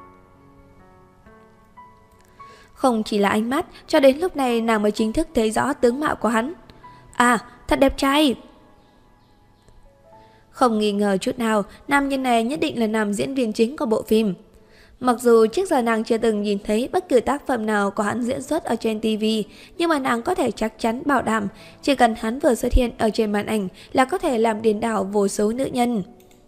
Không chỉ là ánh mắt, cho đến lúc này nàng mới chính thức thấy rõ tướng mạo của hắn. À, thật đẹp trai! Không nghi ngờ chút nào, nam nhân này nhất định là nam diễn viên chính của bộ phim. Mặc dù trước giờ nàng chưa từng nhìn thấy bất cứ tác phẩm nào của hắn diễn xuất ở trên ti vi, nhưng mà nàng có thể chắc chắn bảo đảm, chỉ cần hắn vừa xuất hiện ở trên màn ảnh là có thể làm điên đảo vô số nữ nhân.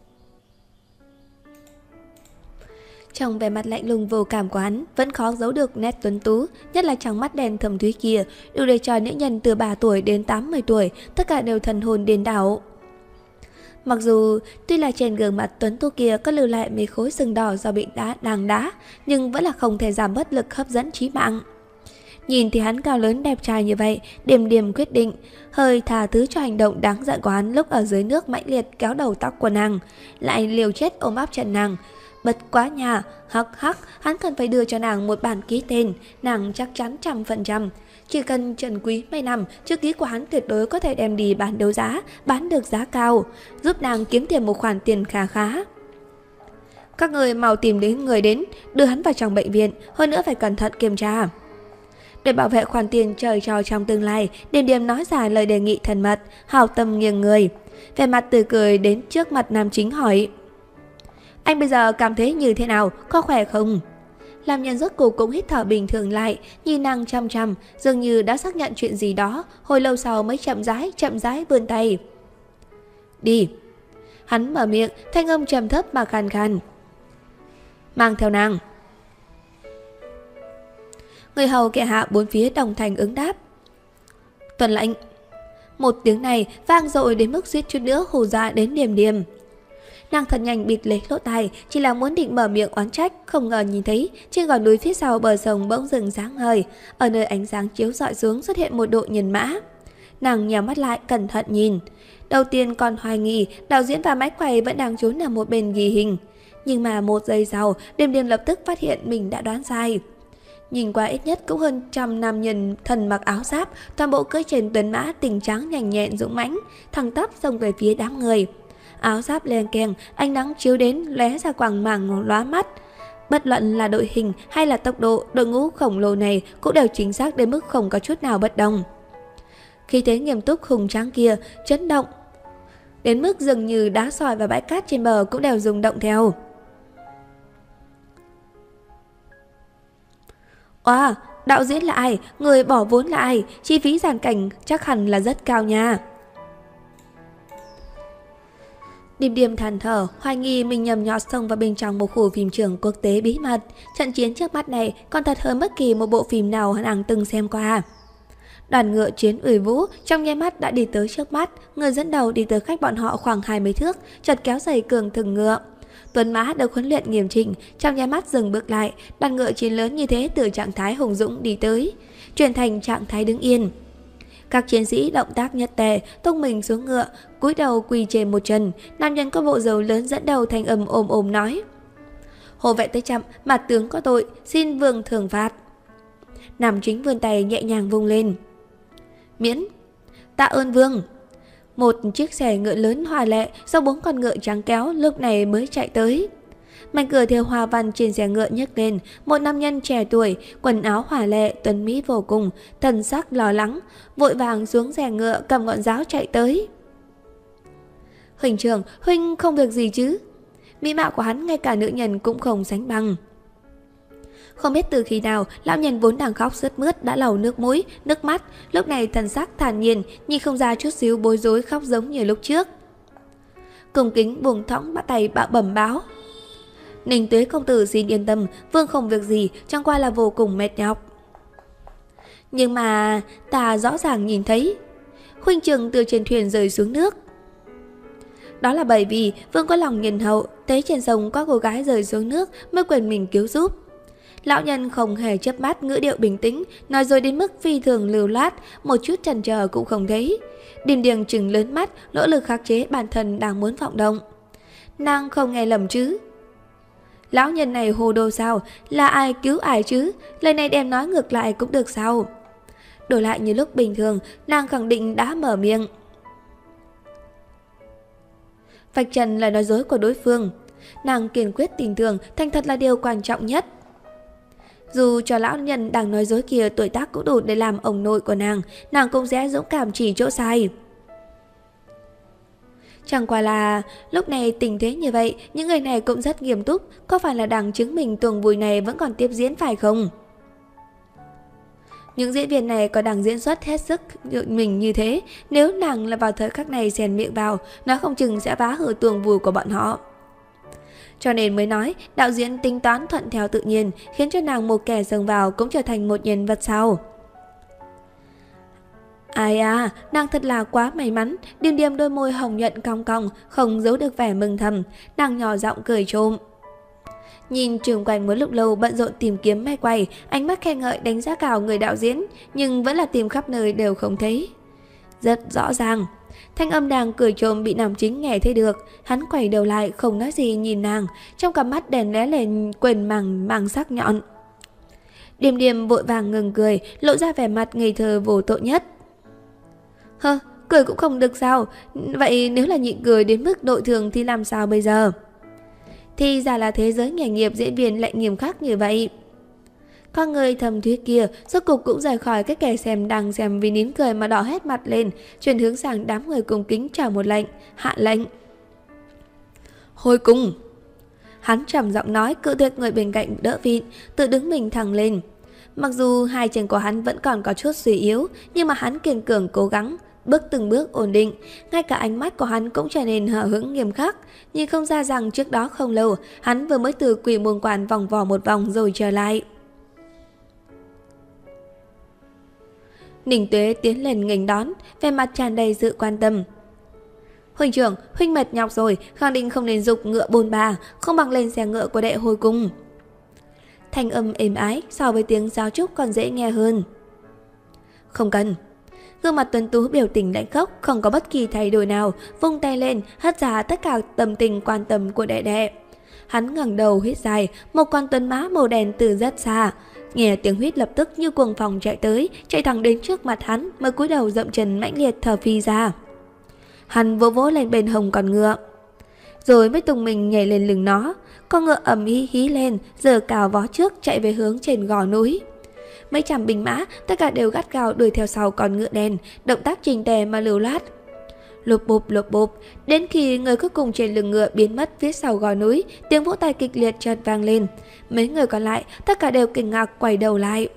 Trong vẻ mặt lạnh lùng vô cảm của hắn, vẫn khó giấu được nét tuấn tú, nhất là trong mắt đen thâm thúy kia, đủ để cho nữ nhân từ ba tuổi đến tám mươi tuổi, tất cả đều thần hồn điên đảo. Mặc dù tuy là trên gương mặt tuấn tú kia có lưu lại mấy khối sừng đỏ do bị đá đàng đá, nhưng vẫn là không thể giảm bớt lực hấp dẫn chí mạng. Nhìn thì hắn cao lớn đẹp trai như vậy, Điềm Điềm quyết định hơi tha thứ cho hành động đáng giận của hắn lúc ở dưới nước mãnh liệt kéo đầu tóc của nàng, lại liều chết ôm áp chân nàng. Bất quá nhà, hắc hắc, hắn cần phải đưa cho nàng một bản ký tên, nàng chắc chắn trăm phần trăm. Chỉ cần trần quý mấy năm, chữ ký của hắn tuyệt đối có thể đem đi bán đấu giá, bán được giá cao, giúp nàng kiếm tiền một khoản tiền khá khá. Các người mau tìm đến người đến, đưa hắn vào trong bệnh viện, hơn nữa phải cẩn thận kiểm tra. Để bảo vệ khoản tiền trời cho trong tương lai, Điềm Điềm nói ra lời đề nghị thân mật, hào tâm nghiêng người. Vẻ mặt tươi cười đến trước mặt nam chính hỏi: anh bây giờ cảm thấy như thế nào, có khỏe không? Làm nhân rốt cuộc cũng hít thở bình thường lại, nhìn nàng chăm chăm, dường như đã xác nhận chuyện gì đó, hồi lâu sau mới chậm rãi, chậm rãi vươn tay. Đi. Hắn mở miệng, thanh âm trầm thấp mà khàn khàn. Mang theo nàng. Người hầu kệ hạ bốn phía đồng thành ứng đáp. Tuần lệnh. Một tiếng này vang dội đến mức suýt chút nữa hù dọa đến Điềm Điềm. Nàng thật nhanh bịt lấy lỗ tai, chỉ là muốn định mở miệng oán trách, không ngờ nhìn thấy trên gò núi phía sau bờ sông bỗng dừng sáng ngời, ở nơi ánh sáng chiếu rọi xuống xuất hiện một đội nhân mã. Nàng nhắm mắt lại cẩn thận nhìn, đầu tiên còn hoài nghi đạo diễn và máy quay vẫn đang trốn ở một bên ghi hình, nhưng mà một giây sau, Điềm Điềm lập tức phát hiện mình đã đoán sai. Nhìn qua ít nhất cũng hơn trăm nam nhân thần mặc áo giáp, toàn bộ cưỡi trên tuấn mã tình trắng nhanh nhẹn dũng mãnh, thẳng tắp xông về phía đám người. Áo giáp len keng, ánh nắng chiếu đến lóe ra quầng màng lóa mắt. Bất luận là đội hình hay là tốc độ, đội ngũ khổng lồ này cũng đều chính xác đến mức không có chút nào bất đồng. Khi thế nghiêm túc hùng tráng kia chấn động, đến mức dường như đá sỏi và bãi cát trên bờ cũng đều rung động theo. Wow, đạo diễn là ai? Người bỏ vốn là ai? Chi phí dàn cảnh chắc hẳn là rất cao nha. Điềm Điềm than thở, hoài nghi mình nhầm nhọt xông vào bên trong một khu phim trường quốc tế bí mật. Trận chiến trước mắt này còn thật hơn bất kỳ một bộ phim nào nàng từng xem qua. Đoàn ngựa chiến uy vũ trong nháy mắt đã đi tới trước mắt, người dẫn đầu đi tới cách bọn họ khoảng hai mươi thước, chợt kéo giày cường thừng ngựa. Tuấn mã được huấn luyện nghiêm chỉnh, trong nháy mắt dừng bước lại, đoàn ngựa chiến lớn như thế từ trạng thái hùng dũng đi tới, chuyển thành trạng thái đứng yên. Các chiến sĩ động tác nhất tề, tung mình xuống ngựa, cúi đầu quỳ trên một chân. Nam nhân có bộ râu lớn dẫn đầu thanh âm ồm ồm nói: Hồ vệ tới chậm, mặt tướng có tội, xin vương thưởng phạt. Nam chính vươn tay nhẹ nhàng vung lên. Miễn. Tạ ơn vương. Một chiếc xe ngựa lớn hoa lệ do bốn con ngựa trắng kéo lúc này mới chạy tới. Mảnh cửa thêu hoa văn trên xe ngựa nhấc lên, một nam nhân trẻ tuổi, quần áo hoa lệ, tuấn mỹ vô cùng, thần sắc lo lắng, vội vàng xuống xe ngựa cầm ngọn giáo chạy tới. Huỳnh trưởng, huynh không việc gì chứ? Mỹ mạo của hắn ngay cả nữ nhân cũng không sánh bằng. Không biết từ khi nào, lão nhân vốn đang khóc sướt mướt đã lầu nước mũi, nước mắt, lúc này thần sắc thản nhiên, nhìn không ra chút xíu bối rối khóc giống như lúc trước. Cung kính buông thõng bắt tay bạo bẩm báo. Ninh Tuế công tử xin yên tâm, vương không việc gì, chẳng qua là vô cùng mệt nhọc. Nhưng mà ta rõ ràng nhìn thấy huynh trưởng từ trên thuyền rơi xuống nước. Đó là bởi vì vương có lòng nhân hậu, thấy trên sông có cô gái rơi xuống nước mới quên mình cứu giúp. Lão nhân không hề chớp mắt, ngữ điệu bình tĩnh, nói rồi đến mức phi thường lưu loát, một chút chần chờ cũng không thấy. Điềm Điềm trừng lớn mắt, nỗ lực khắc chế bản thân đang muốn vọng động. Nàng không nghe lầm chứ? Lão nhân này hồ đồ sao? Là ai cứu ai chứ? Lời này đem nói ngược lại cũng được sao? Đổi lại như lúc bình thường, nàng khẳng định đã mở miệng vạch trần lời nói dối của đối phương. Nàng kiên quyết tin tưởng thành thật là điều quan trọng nhất. Dù cho lão nhân đang nói dối kia tuổi tác cũng đủ để làm ông nội của nàng, nàng cũng sẽ dũng cảm chỉ chỗ sai. Chẳng qua là lúc này tình thế như vậy, những người này cũng rất nghiêm túc, có phải là đang chứng minh tuồng vui này vẫn còn tiếp diễn phải không? Những diễn viên này có đang diễn xuất hết sức mình như thế, nếu nàng là vào thời khắc này xen miệng vào, nó không chừng sẽ phá hư tuồng vui của bọn họ. Cho nên mới nói, đạo diễn tính toán thuận theo tự nhiên, khiến cho nàng một kẻ dâng vào cũng trở thành một nhân vật sau. Ai à, nàng thật là quá may mắn. Điềm Điềm đôi môi hồng nhuận cong cong, không giấu được vẻ mừng thầm. Nàng nhỏ giọng cười trộm. Nhìn trường quanh một lúc lâu bận rộn tìm kiếm máy quay, ánh mắt khen ngợi đánh giá cao người đạo diễn, nhưng vẫn là tìm khắp nơi đều không thấy. Rất rõ ràng, thanh âm nàng cười trộm bị Nam Chính nghe thấy được. Hắn quay đầu lại không nói gì nhìn nàng, trong cặp mắt đèn lóe lên quần màng màng sắc nhọn. Điềm Điềm vội vàng ngừng cười, lộ ra vẻ mặt ngây thơ vô tội nhất. Hơ, cười cũng không được sao? Vậy nếu là nhịn cười đến mức nội thường thì làm sao bây giờ? Thì ra là thế giới nghề nghiệp diễn viên lại nghiêm khắc như vậy. Con người thầm thuyết kia rốt cục cũng rời khỏi cái kẻ xem đang xem vì nín cười mà đỏ hết mặt lên, chuyển hướng sang đám người cung kính chào một lệnh, hạ lệnh. Hồi cung. Hắn trầm giọng nói, cự tuyệt người bên cạnh đỡ vịn, tự đứng mình thẳng lên. Mặc dù hai chân của hắn vẫn còn có chút suy yếu, nhưng mà hắn kiên cường cố gắng, bước từng bước ổn định. Ngay cả ánh mắt của hắn cũng trở nên hờ hững nghiêm khắc, nhưng không ra rằng trước đó không lâu hắn vừa mới từ Quỷ Môn Quan vòng vò một vòng rồi trở lại. Ninh Tuế tiến lên nghênh đón, vẻ mặt tràn đầy sự quan tâm. Huynh trưởng, huynh mệt nhọc rồi, khẳng định không nên dục ngựa bôn ba, không bằng lên xe ngựa của đệ hồi cung. Thanh âm êm ái so với tiếng giáo trúc còn dễ nghe hơn. Không cần. Gương mặt tuấn tú biểu tình lạnh khốc, không có bất kỳ thay đổi nào, vung tay lên, hất ra tất cả tâm tình quan tâm của đệ đệ. Hắn ngẩng đầu hít dài, một con tuấn mã màu đen từ rất xa. Nghe tiếng huýt lập tức như cuồng phong chạy tới, chạy thẳng đến trước mặt hắn, mới cúi đầu dậm chân mãnh liệt thở phi ra. Hắn vỗ vỗ lên bên hông con ngựa, rồi mới tung mình nhảy lên lưng nó. Con ngựa ầm hí hí lên, giơ cào vó trước chạy về hướng trên gò núi. Mấy trăm binh mã tất cả đều gắt gao đuổi theo sau con ngựa đen, động tác chỉnh tề mà lưu loát. Lục bụp lục bụp, đến khi người cuối cùng trên lưng ngựa biến mất phía sau gò núi, tiếng vỗ tay kịch liệt chợt vang lên. Mấy người còn lại tất cả đều kinh ngạc quay đầu lại.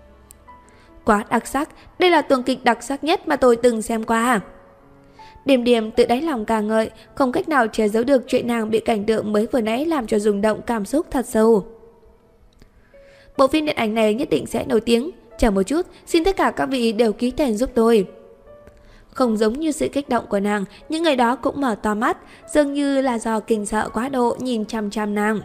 Quá đặc sắc, đây là tuồng kịch đặc sắc nhất mà tôi từng xem qua. Điềm Điềm tự đáy lòng ca ngợi, không cách nào che giấu được chuyện nàng bị cảnh tượng mới vừa nãy làm cho rung động cảm xúc thật sâu. Bộ phim điện ảnh này nhất định sẽ nổi tiếng. Chờ một chút, xin tất cả các vị đều ký tên giúp tôi. Không giống như sự kích động của nàng, những người đó cũng mở to mắt, dường như là do kinh sợ quá độ nhìn chăm chăm nàng.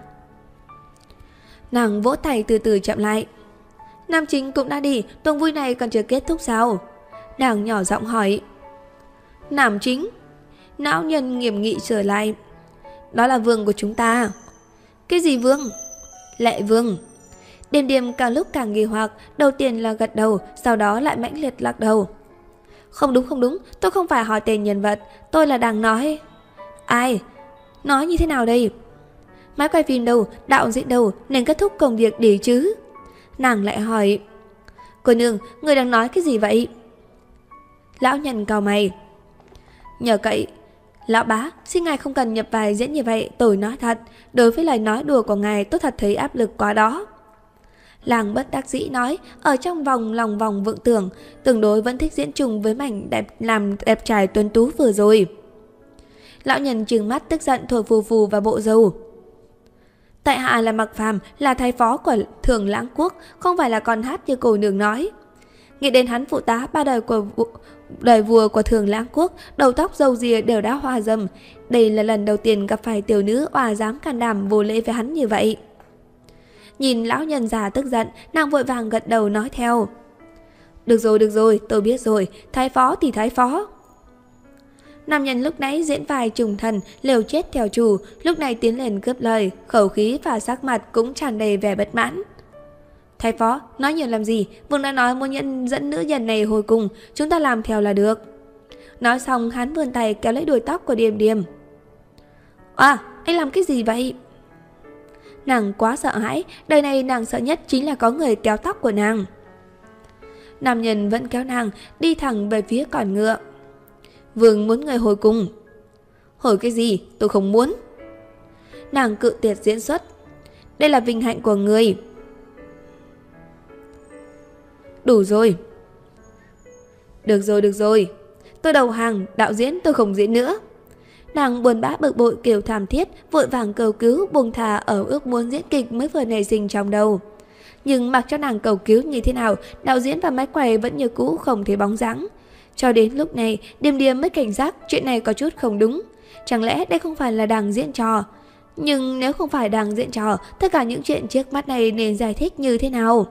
Nàng vỗ tay từ từ chậm lại. Nam Chính cũng đã đi, tuồng vui này còn chưa kết thúc sao? Nàng nhỏ giọng hỏi. Nam Chính? Lão nhân nghiêm nghị trở lại. Đó là vương của chúng ta. Cái gì vương? Lệ vương. Điềm Điềm càng lúc càng nghi hoặc, đầu tiên là gật đầu, sau đó lại mãnh liệt lắc đầu. Không đúng không đúng, tôi không phải hỏi tên nhân vật, tôi là đang nói. Ai? Nói như thế nào đây? Máy quay phim đâu, đạo diễn đâu, nên kết thúc công việc đi chứ? Nàng lại hỏi. Cô nương, người đang nói cái gì vậy? Lão nhân cau mày. Nhờ cậy. Lão bá, xin ngài không cần nhập vai diễn như vậy, tôi nói thật. Đối với lời nói đùa của ngài, tôi thật thấy áp lực quá đó. Làng bất đắc dĩ nói, ở trong vòng lòng vòng vượng tưởng, tương đối vẫn thích diễn chung với mảnh đẹp làm đẹp trai tuấn tú vừa rồi. Lão nhân trừng mắt tức giận thổi phù phù vào bộ râu. Tại hạ là Mặc Phàm, là thái phó của Thường Lãng Quốc, không phải là con hát như cô nương nói. Nghĩ đến hắn phụ tá ba đời của đời vua của Thường Lãng Quốc, đầu tóc râu ria đều đã hoa râm. Đây là lần đầu tiên gặp phải tiểu nữ oà dám can đảm vô lễ với hắn như vậy. Nhìn lão nhân già tức giận, nàng vội vàng gật đầu nói theo. Được rồi, được rồi, tôi biết rồi, thái phó thì thái phó. Nam nhân lúc nãy diễn vai trùng thần, liều chết theo chủ, lúc này tiến lên cướp lời, khẩu khí và sắc mặt cũng tràn đầy vẻ bất mãn. Thái phó, nói nhiều làm gì, vương đã nói muốn nhận dẫn nữ nhân này hồi cùng, chúng ta làm theo là được. Nói xong hắn vươn tay kéo lấy đuôi tóc của Điềm Điềm. À, anh làm cái gì vậy? Nàng quá sợ hãi, đời này nàng sợ nhất chính là có người kéo tóc của nàng. Nam nhân vẫn kéo nàng, đi thẳng về phía con ngựa. Vương muốn người hồi cùng. Hồi cái gì, tôi không muốn. Nàng cự tuyệt diễn xuất. Đây là vinh hạnh của người. Đủ rồi. Được rồi, được rồi. Tôi đầu hàng, đạo diễn tôi không diễn nữa. Nàng buồn bã bực bội kêu thảm thiết, vội vàng cầu cứu buông thà ở ước muốn diễn kịch mới vừa nảy sinh trong đầu. Nhưng mặc cho nàng cầu cứu như thế nào, đạo diễn và máy quay vẫn như cũ không thấy bóng dáng. Cho đến lúc này, Điềm Điềm mới cảnh giác chuyện này có chút không đúng. Chẳng lẽ đây không phải là đang diễn trò? Nhưng nếu không phải đang diễn trò, tất cả những chuyện trước mắt này nên giải thích như thế nào?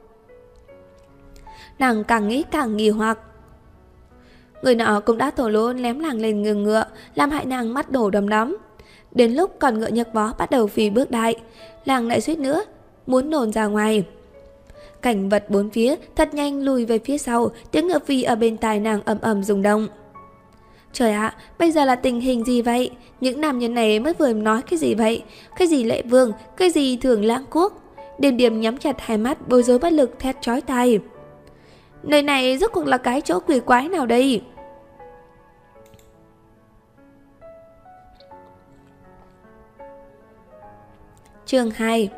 Nàng càng nghĩ càng nghi hoặc. Người nọ cũng đã thổ lỗ lém nàng lên ngừng ngựa, làm hại nàng mắt đổ đầm đắm. Đến lúc con ngựa nhấc vó bắt đầu phi bước đại, nàng lại suýt nữa muốn nôn ra ngoài. Cảnh vật bốn phía thật nhanh lùi về phía sau, tiếng ngựa phi ở bên tai nàng ầm ầm rung động. Trời ạ, à, bây giờ là tình hình gì vậy? Những nam nhân này mới vừa nói cái gì vậy? Cái gì lệ vương, cái gì thường lãng quốc? Điềm Điềm nhắm chặt hai mắt, bối rối bất lực thét chói tai. Nơi này rốt cuộc là cái chỗ quỷ quái nào đây? Chương hai.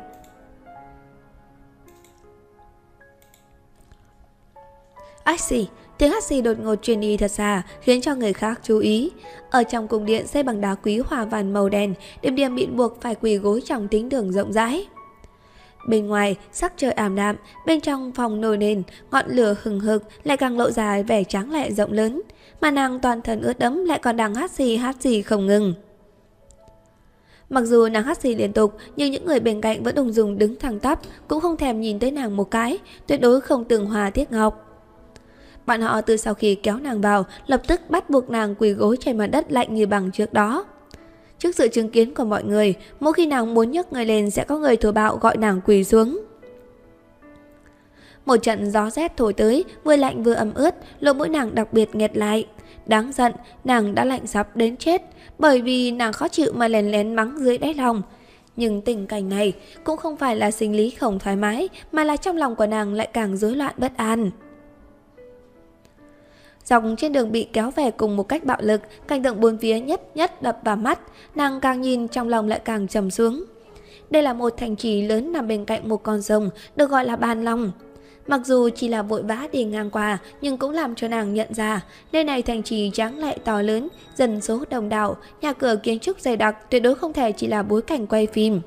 Ách xì, tiếng hắt xì đột ngột truyền đi thật xa, khiến cho người khác chú ý. Ở trong cung điện xây bằng đá quý hoa văn màu đen, Điềm Điềm bị buộc phải quỳ gối trong thính đường rộng rãi. Bên ngoài, sắc trời ảm đạm, bên trong phòng nồi nền, ngọn lửa hừng hực lại càng lộ ra vẻ tráng lệ rộng lớn, mà nàng toàn thân ướt đẫm lại còn đang hát xì hát xì không ngừng. Mặc dù nàng hát xì liên tục, nhưng những người bên cạnh vẫn ung dung đứng thẳng tắp, cũng không thèm nhìn tới nàng một cái, tuyệt đối không từng hòa tiếc ngọc. Bọn họ từ sau khi kéo nàng vào, lập tức bắt buộc nàng quỳ gối trên mặt đất lạnh như bằng trước đó. Trước sự chứng kiến của mọi người, mỗi khi nàng muốn nhấc người lên sẽ có người thổ bạo gọi nàng quỳ xuống. Một trận gió rét thổi tới, vừa lạnh vừa ẩm ướt, lỗ mũi nàng đặc biệt nghẹt lại. Đáng giận, nàng đã lạnh sắp đến chết, bởi vì nàng khó chịu mà lén lén mắng dưới đáy lòng. Nhưng tình cảnh này cũng không phải là sinh lý không thoải mái, mà là trong lòng của nàng lại càng rối loạn bất an. Dọc trên đường bị kéo về cùng một cách bạo lực, cảnh tượng bốn phía nhất nhất đập vào mắt, nàng càng nhìn trong lòng lại càng trầm xuống. Đây là một thành trì lớn nằm bên cạnh một con sông, được gọi là Ban Long. Mặc dù chỉ là vội vã đi ngang qua, nhưng cũng làm cho nàng nhận ra, nơi này thành trì tráng lệ to lớn, dân số đông đảo, nhà cửa kiến trúc dày đặc, tuyệt đối không thể chỉ là bối cảnh quay phim.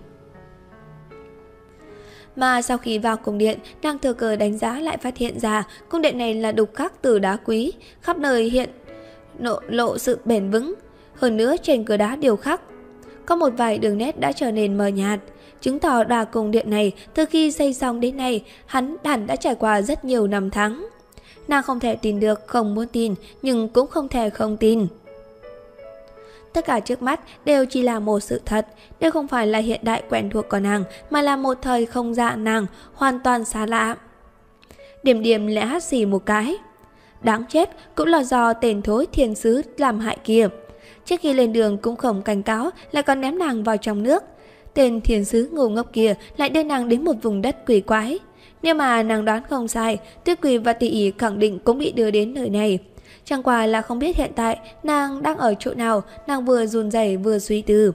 Mà sau khi vào cung điện, nàng thừa cơ đánh giá lại phát hiện ra cung điện này là đục khắc từ đá quý, khắp nơi hiện nộ lộ sự bền vững. Hơn nữa trên cửa đá điêu khắc có một vài đường nét đã trở nên mờ nhạt, chứng tỏ tòa cung điện này từ khi xây xong đến nay, hắn hẳn đã trải qua rất nhiều năm tháng. Nàng không thể tin được, không muốn tin, nhưng cũng không thể không tin. Tất cả trước mắt đều chỉ là một sự thật, đều không phải là hiện đại quen thuộc của nàng, mà là một thời không dạ nàng, hoàn toàn xa lạ. Điềm Điềm lại hát xì một cái. Đáng chết, cũng là do tên thối thiên sứ làm hại kia. Trước khi lên đường cũng không cảnh cáo, lại còn ném nàng vào trong nước. Tên thiên sứ ngu ngốc kia lại đưa nàng đến một vùng đất quỷ quái. Nếu mà nàng đoán không sai, Tuyết Quỳ và Tỷ Ỷ khẳng định cũng bị đưa đến nơi này. Chẳng qua là không biết hiện tại nàng đang ở chỗ nào, nàng vừa run rẩy vừa suy tư.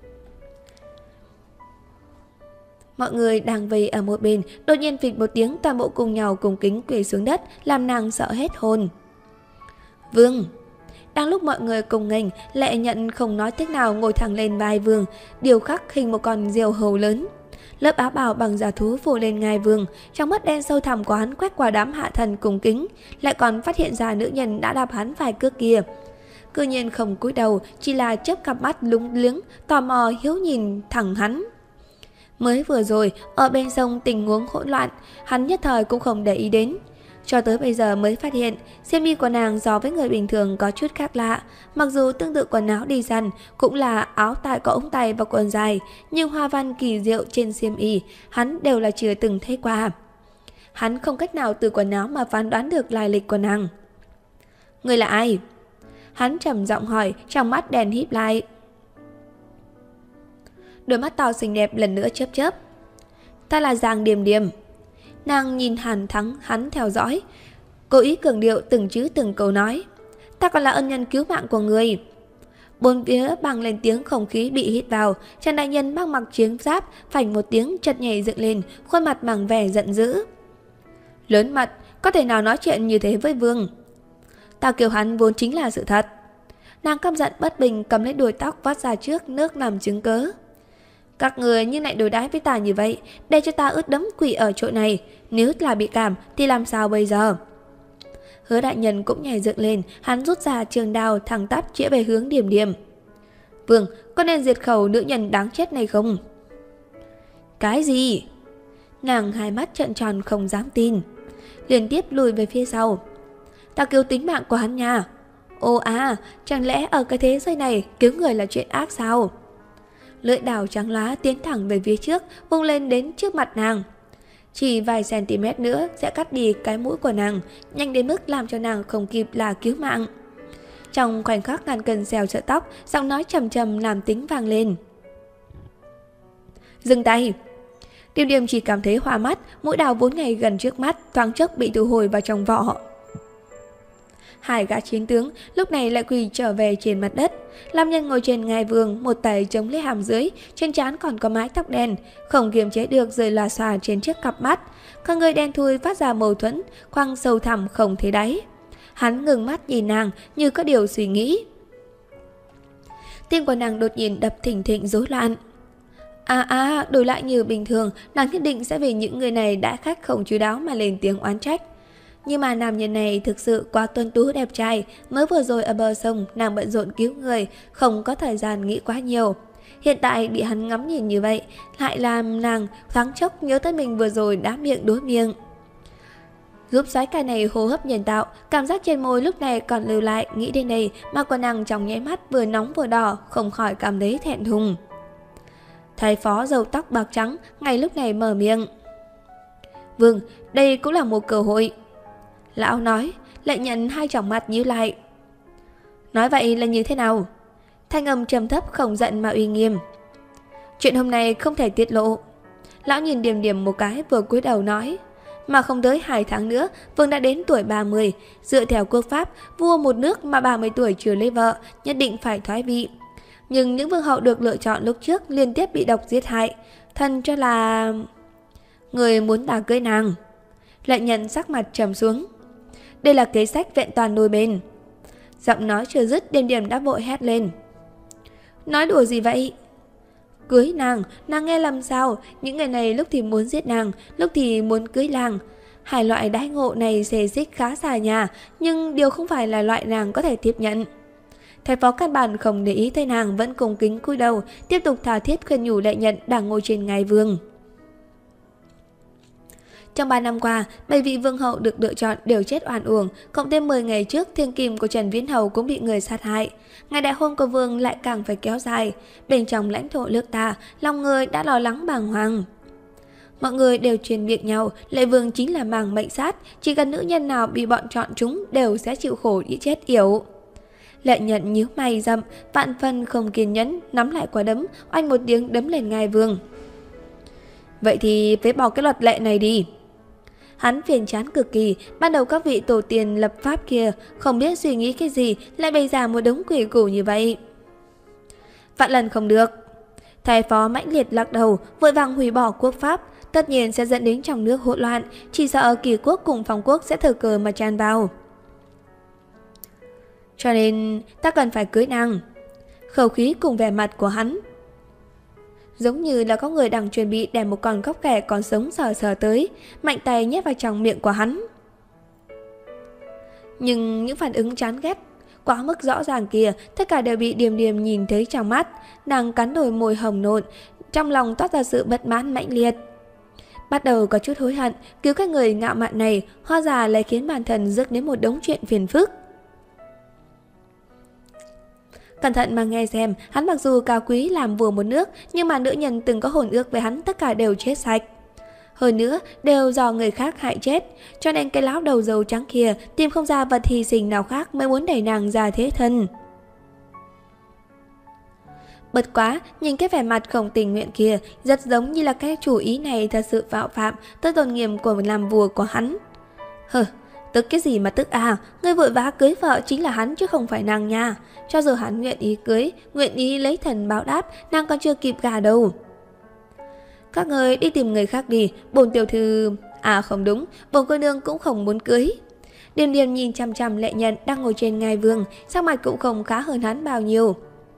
Mọi người đang vây ở một bên, đột nhiên phịch một tiếng, toàn bộ cùng nhau cùng kính quỳ xuống đất, làm nàng sợ hết hồn. Vương! Đang lúc mọi người cùng nghênh, Lệ Nhận không nói tiếng nào ngồi thẳng lên vai Vương, điều khắc hình một con diều hầu lớn. Lớp áo bào bằng giả thú phủ lên ngai Vương, trong mắt đen sâu thẳm của hắn quét qua đám hạ thần cùng kính, lại còn phát hiện ra nữ nhân đã đạp hắn vài cước kia. Cư nhiên không cúi đầu, chỉ là chớp cặp mắt lúng liếng, tò mò hiếu nhìn thẳng hắn. Mới vừa rồi, ở bên sông tình huống hỗn loạn, hắn nhất thời cũng không để ý đến. Cho tới bây giờ mới phát hiện, xiêm y của nàng so với người bình thường có chút khác lạ. Mặc dù tương tự quần áo đi săn, cũng là áo tại có ống tay và quần dài, nhưng hoa văn kỳ diệu trên xiêm y, hắn đều là chưa từng thấy qua. Hắn không cách nào từ quần áo mà phán đoán được lai lịch của nàng. Người là ai? Hắn trầm giọng hỏi, trong mắt đèn híp lại. Đôi mắt to xinh đẹp lần nữa chớp chớp. Ta là Giang Điềm Điềm. Nàng nhìn Hàn Thắng hắn theo dõi, cố ý cường điệu từng chữ từng câu nói. Ta còn là ân nhân cứu mạng của người. Bốn phía bằng lên tiếng không khí bị hít vào. Trần đại nhân mang mặc chiến giáp, phành một tiếng chật nhảy dựng lên, khuôn mặt bằng vẻ giận dữ. Lớn mặt, có thể nào nói chuyện như thế với Vương? Ta kêu hắn vốn chính là sự thật. Nàng căm giận bất bình cầm lấy đuôi tóc vắt ra trước nước làm chứng cớ. Các người như lại đối đãi với ta như vậy, để cho ta ướt đẫm quỷ ở chỗ này, nếu là bị cảm thì làm sao bây giờ? Hứa đại nhân cũng nhảy dựng lên, hắn rút ra trường đao thẳng tắp chĩa về hướng Điềm Điềm. Vương, có nên diệt khẩu nữ nhân đáng chết này không? Cái gì? Nàng hai mắt trợn tròn không dám tin, liên tiếp lùi về phía sau. Ta cứu tính mạng của hắn nha. Ô à, chẳng lẽ ở cái thế giới này cứu người là chuyện ác sao? Lưỡi đào trắng lá tiến thẳng về phía trước, vung lên đến trước mặt nàng. Chỉ vài cm nữa sẽ cắt đi cái mũi của nàng, nhanh đến mức làm cho nàng không kịp là cứu mạng. Trong khoảnh khắc ngàn cân xèo trợ tóc, giọng nói trầm trầm làm tính vang lên. Dừng tay! Điềm Điềm chỉ cảm thấy hoa mắt, mũi đào vốn ngày gần trước mắt thoáng chốc bị thu hồi vào trong vỏ. Hai gã chiến tướng lúc này lại quỳ trở về trên mặt đất. Lam Nhân ngồi trên ngai vương, một tay chống lấy hàm dưới, trên trán còn có mái tóc đen, không kiềm chế được rơi lòa xòa trên chiếc cặp mắt. Con người đen thui phát ra mâu thuẫn, khoang sâu thẳm không thấy đáy. Hắn ngừng mắt nhìn nàng như có điều suy nghĩ. Tim của nàng đột nhiên đập thình thịch rối loạn. À à, đổi lại như bình thường, nàng nhất định sẽ vì những người này đã khách không chú đáo mà lên tiếng oán trách. Nhưng mà nam nhân này thực sự quá tuấn tú đẹp trai, mới vừa rồi ở bờ sông nàng bận rộn cứu người, không có thời gian nghĩ quá nhiều. Hiện tại bị hắn ngắm nhìn như vậy, lại làm nàng thoáng chốc nhớ tới mình vừa rồi đã miệng đối miệng. Giúp xoái ca này hô hấp nhân tạo, cảm giác trên môi lúc này còn lưu lại, nghĩ đến đây mà quần nàng trong nháy mắt vừa nóng vừa đỏ, không khỏi cảm thấy thẹn thùng. Thái phó râu tóc bạc trắng ngay lúc này mở miệng. Vương, đây cũng là một cơ hội. Lão nói, lại nhận hai tròng mặt nhíu lại. Nói vậy là như thế nào? Thanh âm trầm thấp không giận mà uy nghiêm. Chuyện hôm nay không thể tiết lộ. Lão nhìn Điềm Điềm một cái vừa cúi đầu nói. Mà không tới hai tháng nữa, Vương đã đến tuổi ba mươi. Dựa theo quốc pháp, vua một nước mà ba mươi tuổi chưa lấy vợ, nhất định phải thoái vị. Nhưng những vương hậu được lựa chọn lúc trước liên tiếp bị độc giết hại. Thân cho là... Người muốn ta cưới nàng. Lại nhận sắc mặt trầm xuống. Đây là kế sách vẹn toàn đôi bên. Giọng nói chưa dứt, Điềm Điềm đã vội hét lên. Nói đùa gì vậy? Cưới nàng, nàng nghe lầm sao? Những người này lúc thì muốn giết nàng, lúc thì muốn cưới nàng. Hai loại đãi ngộ này xề xích khá xa nhà, nhưng điều không phải là loại nàng có thể tiếp nhận. Thái phó căn bản không để ý tới nàng, vẫn cung kính cúi đầu, tiếp tục tha thiết khuyên nhủ Lệ Nhận đang ngồi trên ngai vương. Trong ba năm qua, bảy vị vương hậu được lựa chọn đều chết oan uổng, cộng thêm mười ngày trước thiên kim của Trần Viễn Hầu cũng bị người sát hại. Ngày đại hôn của vương lại càng phải kéo dài. Bên trong lãnh thổ nước ta, lòng người đã lo lắng bàng hoàng. Mọi người đều truyền miệng nhau, Lệ Vương chính là màng mệnh sát, chỉ cần nữ nhân nào bị bọn chọn chúng đều sẽ chịu khổ đi chết yểu. Lệ Nhận nhíu mày rậm, vạn phần không kiên nhẫn, nắm lại quả đấm, oanh một tiếng đấm lên ngai vương. Vậy thì phế bỏ cái luật lệ này đi. Hắn phiền chán cực kỳ, ban đầu các vị tổ tiên lập pháp kia không biết suy nghĩ cái gì lại bày ra một đống quỷ củ như vậy. Vạn lần không được. Thái phó mãnh liệt lắc đầu, vội vàng hủy bỏ quốc pháp, tất nhiên sẽ dẫn đến trong nước hỗn loạn, chỉ sợ Kỳ quốc cùng Phong quốc sẽ thừa cơ mà tràn vào. Cho nên ta cần phải cưới nàng. Khẩu khí cùng vẻ mặt của hắn giống như là có người đang chuẩn bị đem một con cóc ghẻ còn sống sờ sờ tới, mạnh tay nhét vào trong miệng của hắn. Nhưng những phản ứng chán ghét quá mức rõ ràng kia, tất cả đều bị Điềm Điềm nhìn thấy trong mắt. Nàng cắn đôi môi hồng nộn, trong lòng toát ra sự bất mãn mãnh liệt. Bắt đầu có chút hối hận, cứu các người ngạo mạn này, hóa ra lại khiến bản thân rước đến một đống chuyện phiền phức. Cẩn thận mà nghe xem, hắn mặc dù cao quý làm vua một nước, nhưng mà nữ nhân từng có hôn ước với hắn tất cả đều chết sạch. Hơn nữa, đều do người khác hại chết, cho nên cái lão đầu dầu trắng kia tìm không ra vật hy sinh nào khác mới muốn đẩy nàng ra thế thân. Bật quá, nhìn cái vẻ mặt không tình nguyện kia, rất giống như là cái chủ ý này thật sự phạm phạm tới tôn nghiêm của làm vua của hắn. Hừ, tức cái gì mà tức à, người vội vã cưới vợ chính là hắn chứ không phải nàng nha. Cho dù hắn nguyện ý cưới, nguyện ý lấy thần báo đáp, nàng còn chưa kịp gả đâu. Các người đi tìm người khác đi, bổn tiểu thư... À không đúng, bổn cô nương cũng không muốn cưới. Điềm Điềm nhìn chằm chằm Lệ Nhận đang ngồi trên ngai vương, sắc mặt cũng không khá hơn hắn bao nhiêu.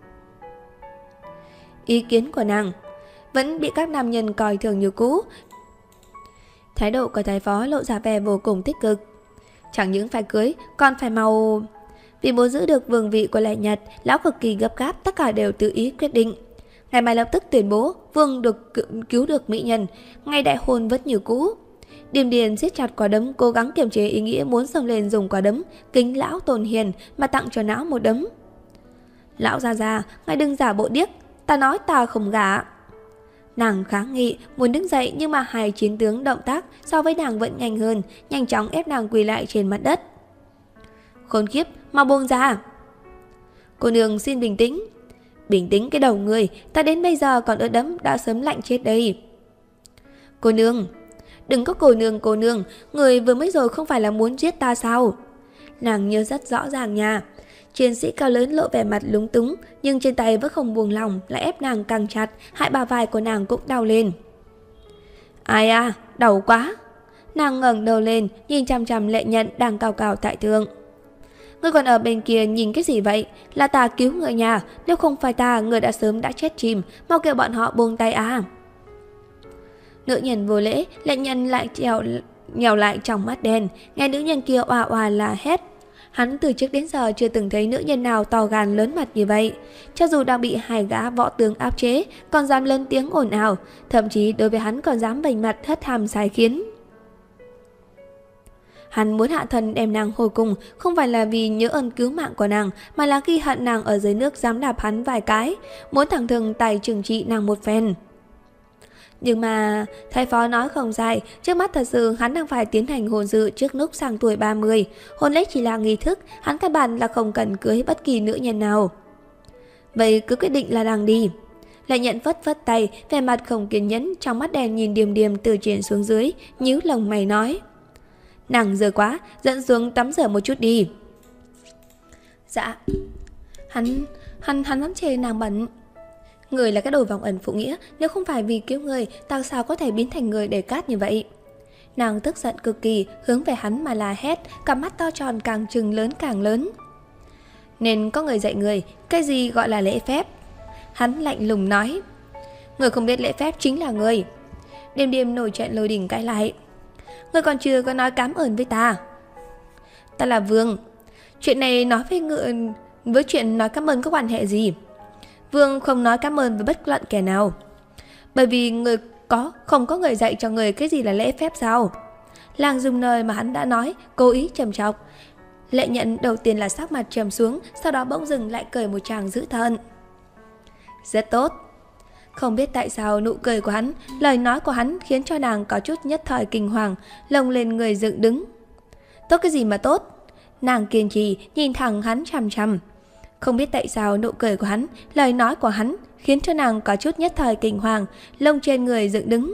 Ý kiến của nàng vẫn bị các nam nhân coi thường như cũ. Thái độ của thái phó lộ ra vẻ vô cùng tích cực. Chẳng những phải cưới, còn phải mau... Vì muốn giữ được vương vị của Lệ Nhật, lão cực kỳ gấp gáp, tất cả đều tự ý quyết định. Ngày mai lập tức tuyên bố vương được cứu được mỹ nhân, ngày đại hôn vẫn như cũ. Điềm Điền siết chặt quả đấm, cố gắng kiềm chế ý nghĩa muốn xông lên dùng quả đấm kính lão Tôn Hiền mà tặng cho lão một đấm. Lão già già, ngài đừng giả bộ điếc, ta nói ta không gả. Nàng kháng nghị, muốn đứng dậy nhưng mà hai chiến tướng động tác so với nàng vẫn nhanh hơn, nhanh chóng ép nàng quỳ lại trên mặt đất. Khốn kiếp, mau buông ra. Cô nương xin bình tĩnh. Bình tĩnh cái đầu người, ta đến bây giờ còn ướt đẫm đã sớm lạnh chết đây. Cô nương, đừng có cô nương cô nương, người vừa mới rồi không phải là muốn giết ta sao? Nàng nhớ rất rõ ràng nha. Chiến sĩ cao lớn lộ vẻ mặt lúng túng, nhưng trên tay vẫn không buông lòng, lại ép nàng càng chặt, hại bả vai của nàng cũng đau lên. Ai à, đau quá. Nàng ngẩng đầu lên, nhìn chằm chằm Lệ Nhận đang cao cao tại thượng. Ngươi còn ở bên kia nhìn cái gì vậy? Là ta cứu người nhà, nếu không phải ta, người đã sớm đã chết chìm, mau kêu bọn họ buông tay à. Nữ nhân vô lễ, Lệ Nhân lại trèo nhèo lại trong mắt đen, nghe nữ nhân kia oà oà là hét. Hắn từ trước đến giờ chưa từng thấy nữ nhân nào to gan lớn mặt như vậy. Cho dù đang bị hai gã võ tướng áp chế, còn dám lớn tiếng ồn ào, thậm chí đối với hắn còn dám vành mặt hất hàm sai khiến. Hắn muốn hạ thần đem nàng hồi cung, không phải là vì nhớ ơn cứu mạng của nàng, mà là khi hận nàng ở dưới nước dám đạp hắn vài cái, muốn thẳng thừng tài trừng trị nàng một phen. Nhưng mà thái phó nói không sai, trước mắt thật sự hắn đang phải tiến hành hôn sự trước lúc sang tuổi ba mươi. Hôn lễ chỉ là nghi thức, hắn căn bản là không cần cưới bất kỳ nữ nhân nào. Vậy cứ quyết định là nàng đi. Lại nhận phất phất tay, vẻ mặt không kiên nhẫn, trong mắt đèn nhìn Điềm Điềm từ trên xuống dưới, nhíu lông mày nói. Nàng giờ quá, dẫn xuống tắm rửa một chút đi. Dạ. Hắn, hắn, hắn vẫn chê nàng bẩn. Người là cái đồ vòng ẩn phụ nghĩa, nếu không phải vì cứu người, ta sao có thể biến thành người để cát như vậy? Nàng tức giận cực kỳ, hướng về hắn mà la hét, cặp mắt to tròn càng trừng lớn càng lớn. Nên có người dạy người, cái gì gọi là lễ phép? Hắn lạnh lùng nói. Người không biết lễ phép chính là người. Điềm Điềm nổi trận lôi đình cãi lại. Người còn chưa có nói cảm ơn với ta. Ta là vương. Chuyện này nói với người, với chuyện nói cảm ơn có quan hệ gì? Vương không nói cảm ơn với bất luận kẻ nào. Bởi vì người có không có người dạy cho người cái gì là lễ phép sao? Làng dùng lời mà hắn đã nói, cố ý trầm trọng. Lệ Nhận đầu tiên là sắc mặt trầm xuống, sau đó bỗng dừng lại cười một tràng dữ tợn. Rất tốt. Không biết tại sao nụ cười của hắn, lời nói của hắn khiến cho nàng có chút nhất thời kinh hoàng, lồng lên người dựng đứng. Tốt cái gì mà tốt? Nàng kiên trì nhìn thẳng hắn chằm chằm. Không biết tại sao nụ cười của hắn, lời nói của hắn khiến cho nàng có chút nhất thời kinh hoàng, lông trên người dựng đứng.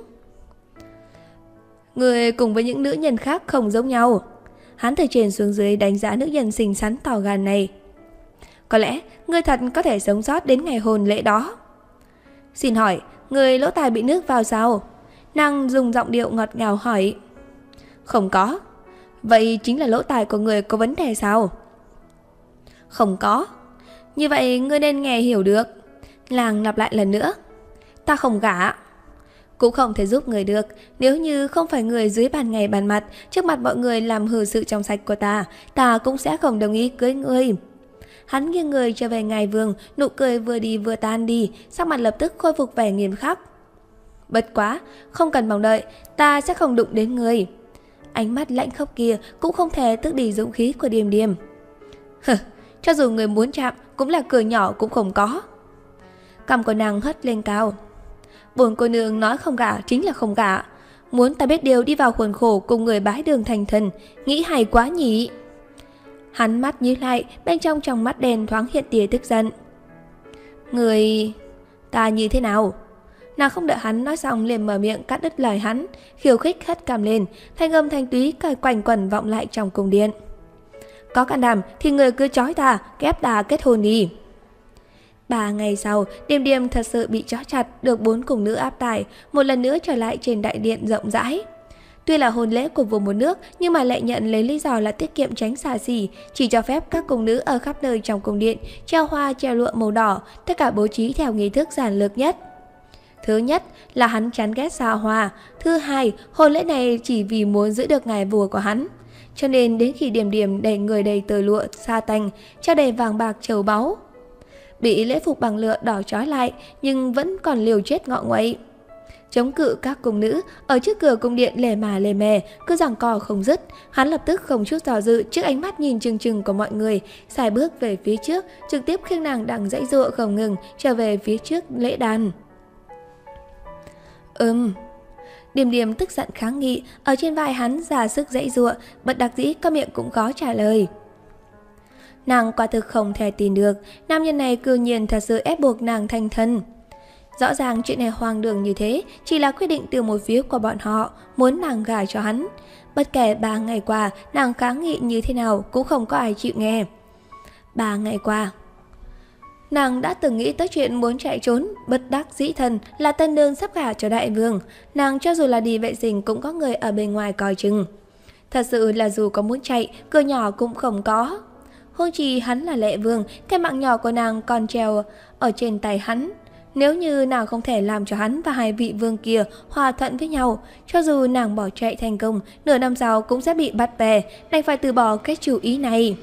Người cùng với những nữ nhân khác không giống nhau. Hắn từ trên xuống dưới đánh giá nữ nhân xinh xắn to gan này. Có lẽ người thật có thể sống sót đến ngày hôn lễ đó. Xin hỏi, người lỗ tai bị nước vào sao? Nàng dùng giọng điệu ngọt ngào hỏi. Không có. Vậy chính là lỗ tai của người có vấn đề sao? Không có. Như vậy ngươi nên nghe hiểu được. Làng lặp lại lần nữa. Ta không gả. Cũng không thể giúp người được. Nếu như không phải người dưới bàn ngày bàn mặt, trước mặt mọi người làm hư sự trong sạch của ta, ta cũng sẽ không đồng ý cưới ngươi. Hắn nghiêng người trở về ngài vương, nụ cười vừa đi vừa tan đi, sắc mặt lập tức khôi phục vẻ nghiêm khắc. Bất quá, không cần mong đợi, ta sẽ không đụng đến người. Ánh mắt lạnh khốc kia cũng không thể tước đi dũng khí của Điềm Điềm. Hừ, cho dù người muốn chạm, cũng là cửa nhỏ cũng không có. Cằm của nàng hất lên cao. Bổn cô nương nói không gả chính là không gả. Muốn ta biết điều đi vào khuôn khổ cùng người bái đường thành thần, nghĩ hay quá nhỉ. Hắn mắt nhíu lại, bên trong trong mắt đen thoáng hiện tia tức giận. Người... ta như thế nào? Nàng không đợi hắn nói xong liền mở miệng cắt đứt lời hắn, khiêu khích hất cằm lên, thanh âm thanh túy cài quanh quẩn vọng lại trong cung điện. Có can đảm thì người cứ trói ta, ép ta kết hôn đi. Ba ngày sau, Điềm Điềm thật sự bị trói chặt, được bốn cung nữ áp tải, một lần nữa trở lại trên đại điện rộng rãi. Tuy là hôn lễ của vua một nước, nhưng mà Lệ Nhận lấy lý do là tiết kiệm tránh xa xỉ, chỉ cho phép các cung nữ ở khắp nơi trong cung điện treo hoa treo lụa màu đỏ, tất cả bố trí theo nghi thức giản lược nhất. Thứ nhất là hắn chán ghét xa hoa, thứ hai, hôn lễ này chỉ vì muốn giữ được ngài vua của hắn. Cho nên đến khi Điềm Điềm đầy người đầy tơ lụa, sa tanh, treo đầy vàng bạc châu báu, bị lễ phục bằng lụa đỏ trói lại nhưng vẫn còn liều chết ngọ nguậy. Chống cự các cung nữ ở trước cửa cung điện lề mà lề mề, cứ giằng co không dứt. Hắn lập tức không chút do dự trước ánh mắt nhìn chừng chừng của mọi người, xài bước về phía trước, trực tiếp khiêng nàng đang dãy dụa không ngừng trở về phía trước lễ đàn. Ừm. Điềm Điềm tức giận kháng nghị, ở trên vai hắn ra sức dãy dụa, bất đắc dĩ có miệng cũng có trả lời. Nàng quả thực không thể tin được, nam nhân này cư nhiên thật sự ép buộc nàng thành thân. Rõ ràng chuyện này hoang đường như thế, chỉ là quyết định từ một phía của bọn họ, muốn nàng gả cho hắn. Bất kể ba ngày qua, nàng kháng nghị như thế nào cũng không có ai chịu nghe. Ba ngày qua, nàng đã từng nghĩ tới chuyện muốn chạy trốn, bất đắc dĩ thần là tân nương sắp gả cho đại vương. Nàng cho dù là đi vệ sinh cũng có người ở bên ngoài coi chừng. Thật sự là dù có muốn chạy, cửa nhỏ cũng không có. Huống chi hắn là lệ vương, cái mạng nhỏ của nàng còn treo ở trên tay hắn. Nếu như nàng không thể làm cho hắn và hai vị vương kia hòa thuận với nhau, cho dù nàng bỏ chạy thành công, nửa năm sau cũng sẽ bị bắt về, đành phải từ bỏ cái chủ ý này.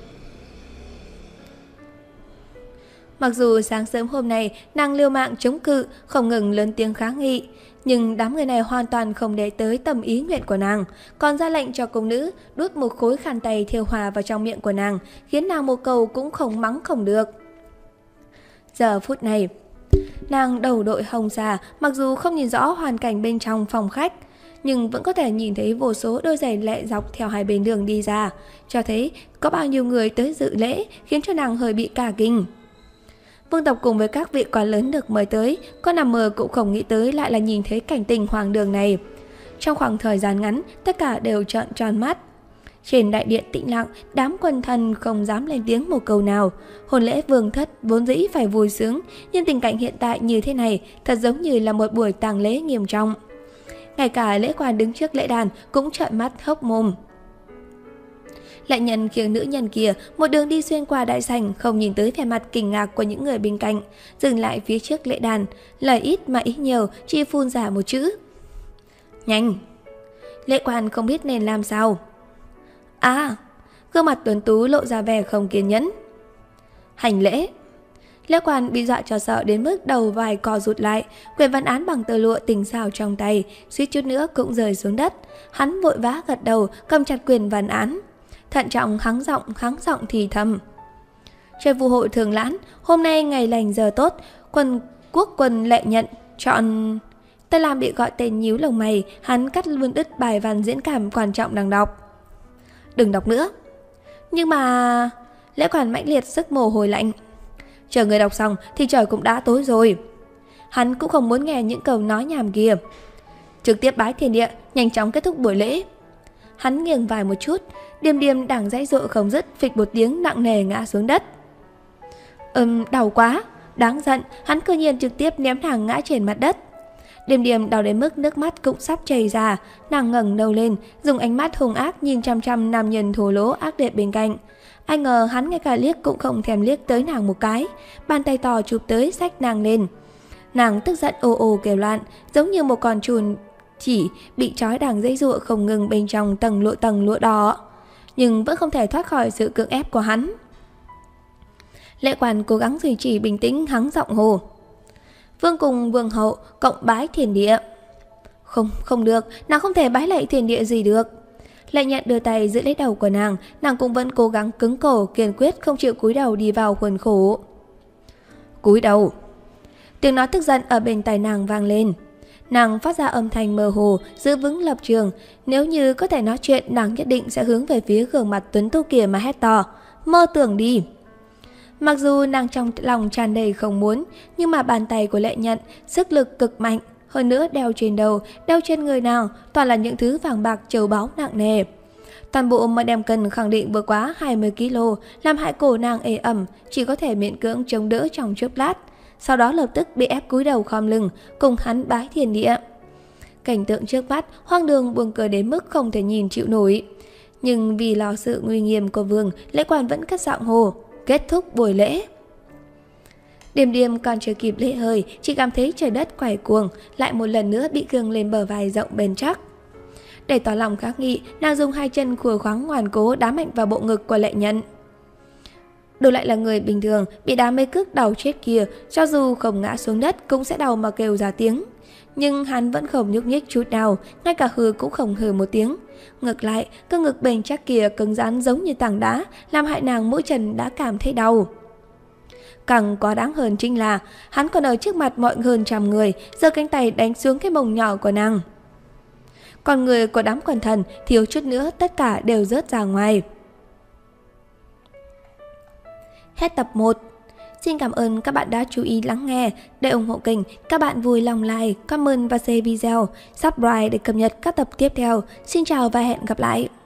Mặc dù sáng sớm hôm nay nàng liều mạng chống cự, không ngừng lớn tiếng kháng nghị, nhưng đám người này hoàn toàn không để tới tâm ý nguyện của nàng, còn ra lệnh cho cung nữ đút một khối khăn tay thiêu hỏa vào trong miệng của nàng, khiến nàng một câu cũng không mắng không được. Giờ phút này, nàng đầu đội hồng xà, mặc dù không nhìn rõ hoàn cảnh bên trong phòng khách, nhưng vẫn có thể nhìn thấy vô số đôi giày lẹ dọc theo hai bên đường đi ra, cho thấy có bao nhiêu người tới dự lễ, khiến cho nàng hơi bị cả kinh. Vương tộc cùng với các vị quan lớn được mời tới, có nằm mơ cũng không nghĩ tới lại là nhìn thấy cảnh tình hoàng đường này. Trong khoảng thời gian ngắn, tất cả đều trợn tròn mắt. Trên đại điện tĩnh lặng, đám quần thần không dám lên tiếng một câu nào. Hôn lễ vương thất vốn dĩ phải vui sướng, nhưng tình cảnh hiện tại như thế này thật giống như là một buổi tang lễ nghiêm trọng. Ngay cả lễ quan đứng trước lễ đàn cũng trợn mắt hốc mồm. Lại nhận khiêng nữ nhân kia một đường đi xuyên qua đại sảnh, không nhìn tới vẻ mặt kinh ngạc của những người bên cạnh, dừng lại phía trước lễ đàn, lời ít mà ý nhiều, chỉ phun ra một chữ: nhanh. Lễ quan không biết nên làm sao. À, gương mặt tuấn tú lộ ra vẻ không kiên nhẫn. Hành lễ. Lễ quan bị dọa cho sợ đến mức đầu vai co rụt lại, quyển văn án bằng tơ lụa tình xảo trong tay suýt chút nữa cũng rơi xuống đất. Hắn vội vã gật đầu, cầm chặt quyển văn án, thận trọng hắng giọng hắng giọng thì thầm: Trời phù hộ thường lãn, hôm nay ngày lành giờ tốt, quân quốc quân lệ nhận chọn. Tay làm bị gọi tên nhíu lồng mày, hắn cắt luôn đứt bài văn diễn cảm quan trọng đang đọc. Đừng đọc nữa. Nhưng mà... Lễ quan mãnh liệt sức mồ hôi lạnh. Chờ người đọc xong thì trời cũng đã tối rồi. Hắn cũng không muốn nghe những câu nói nhảm kia. Trực tiếp bái thiên địa, nhanh chóng kết thúc buổi lễ. Hắn nghiêng vai một chút, Điềm Điềm đang dãy dụa không dứt, phịch một tiếng nặng nề ngã xuống đất. Ừm, đau quá. Đáng giận, hắn cư nhiên trực tiếp ném nàng ngã trên mặt đất. Điềm Điềm đau đến mức nước mắt cũng sắp chảy ra. Nàng ngẩng đầu lên, dùng ánh mắt hung ác nhìn chăm chăm nam nhân thô lỗ ác liệt bên cạnh. Ai ngờ hắn ngay cả liếc cũng không thèm liếc tới nàng một cái, bàn tay to chụp tới xách nàng lên. Nàng tức giận ồ ồ kêu loạn, giống như một con trùn chỉ bị trói đang dãy dụa không ngừng bên trong tầng lụa tầng lụa đỏ, nhưng vẫn không thể thoát khỏi sự cưỡng ép của hắn. Lễ quan cố gắng duy trì bình tĩnh, hắng giọng hồ: Vương cùng vương hậu cộng bái thiên địa. Không, không được, nàng không thể bái lạy thiên địa gì được. Lệ Nhận đưa tay giữ lấy đầu của nàng, nàng cũng vẫn cố gắng cứng cổ, kiên quyết không chịu cúi đầu đi vào khuôn khổ. Cúi đầu. Tiếng nói tức giận ở bên tai nàng vang lên. Nàng phát ra âm thanh mơ hồ, giữ vững lập trường. Nếu như có thể nói chuyện, nàng nhất định sẽ hướng về phía gương mặt tuấn tú kia mà hét to: Mơ tưởng đi. Mặc dù nàng trong lòng tràn đầy không muốn, nhưng mà bàn tay của Lệ Nhận sức lực cực mạnh, hơn nữa đeo trên đầu, đeo trên người nàng toàn là những thứ vàng bạc châu báu nặng nề. Toàn bộ mà đem cân khẳng định vượt quá hai mươi ki lô, làm hại cổ nàng ê ẩm, chỉ có thể miễn cưỡng chống đỡ trong chốc lát, sau đó lập tức bị ép cúi đầu khom lưng cùng hắn bái thiên địa. Cảnh tượng trước mắt hoang đường buồn cười đến mức không thể nhìn chịu nổi, nhưng vì lo sự nguy nghiêm của vương, lễ quan vẫn cất giọng hồ: Kết thúc buổi lễ. Điềm Điềm còn chưa kịp lễ hơi, chỉ cảm thấy trời đất quay cuồng, lại một lần nữa bị gương lên bờ vai rộng bền chắc. Để tỏ lòng kháng nghị, nàng dùng hai chân khua khoáng ngoan cố đá mạnh vào bộ ngực của Lệ Nhận. Đồ lại là người bình thường, bị đá mấy cước đau chết kia, cho dù không ngã xuống đất cũng sẽ đau mà kêu ra tiếng. Nhưng hắn vẫn không nhúc nhích chút nào, ngay cả hừ cũng không hừ một tiếng. Ngược lại, cơ ngực bền chắc kia cứng rắn giống như tảng đá, làm hại nàng mỗi chân đã cảm thấy đau. Càng quá đáng hơn chính là hắn còn ở trước mặt mọi hơn trăm người, giơ cánh tay đánh xuống cái mông nhỏ của nàng. Còn người của đám quần thần thiếu chút nữa tất cả đều rớt ra ngoài. Hết tập một. Xin cảm ơn các bạn đã chú ý lắng nghe. Để ủng hộ kênh, các bạn vui lòng like, comment và share video, subscribe để cập nhật các tập tiếp theo. Xin chào và hẹn gặp lại.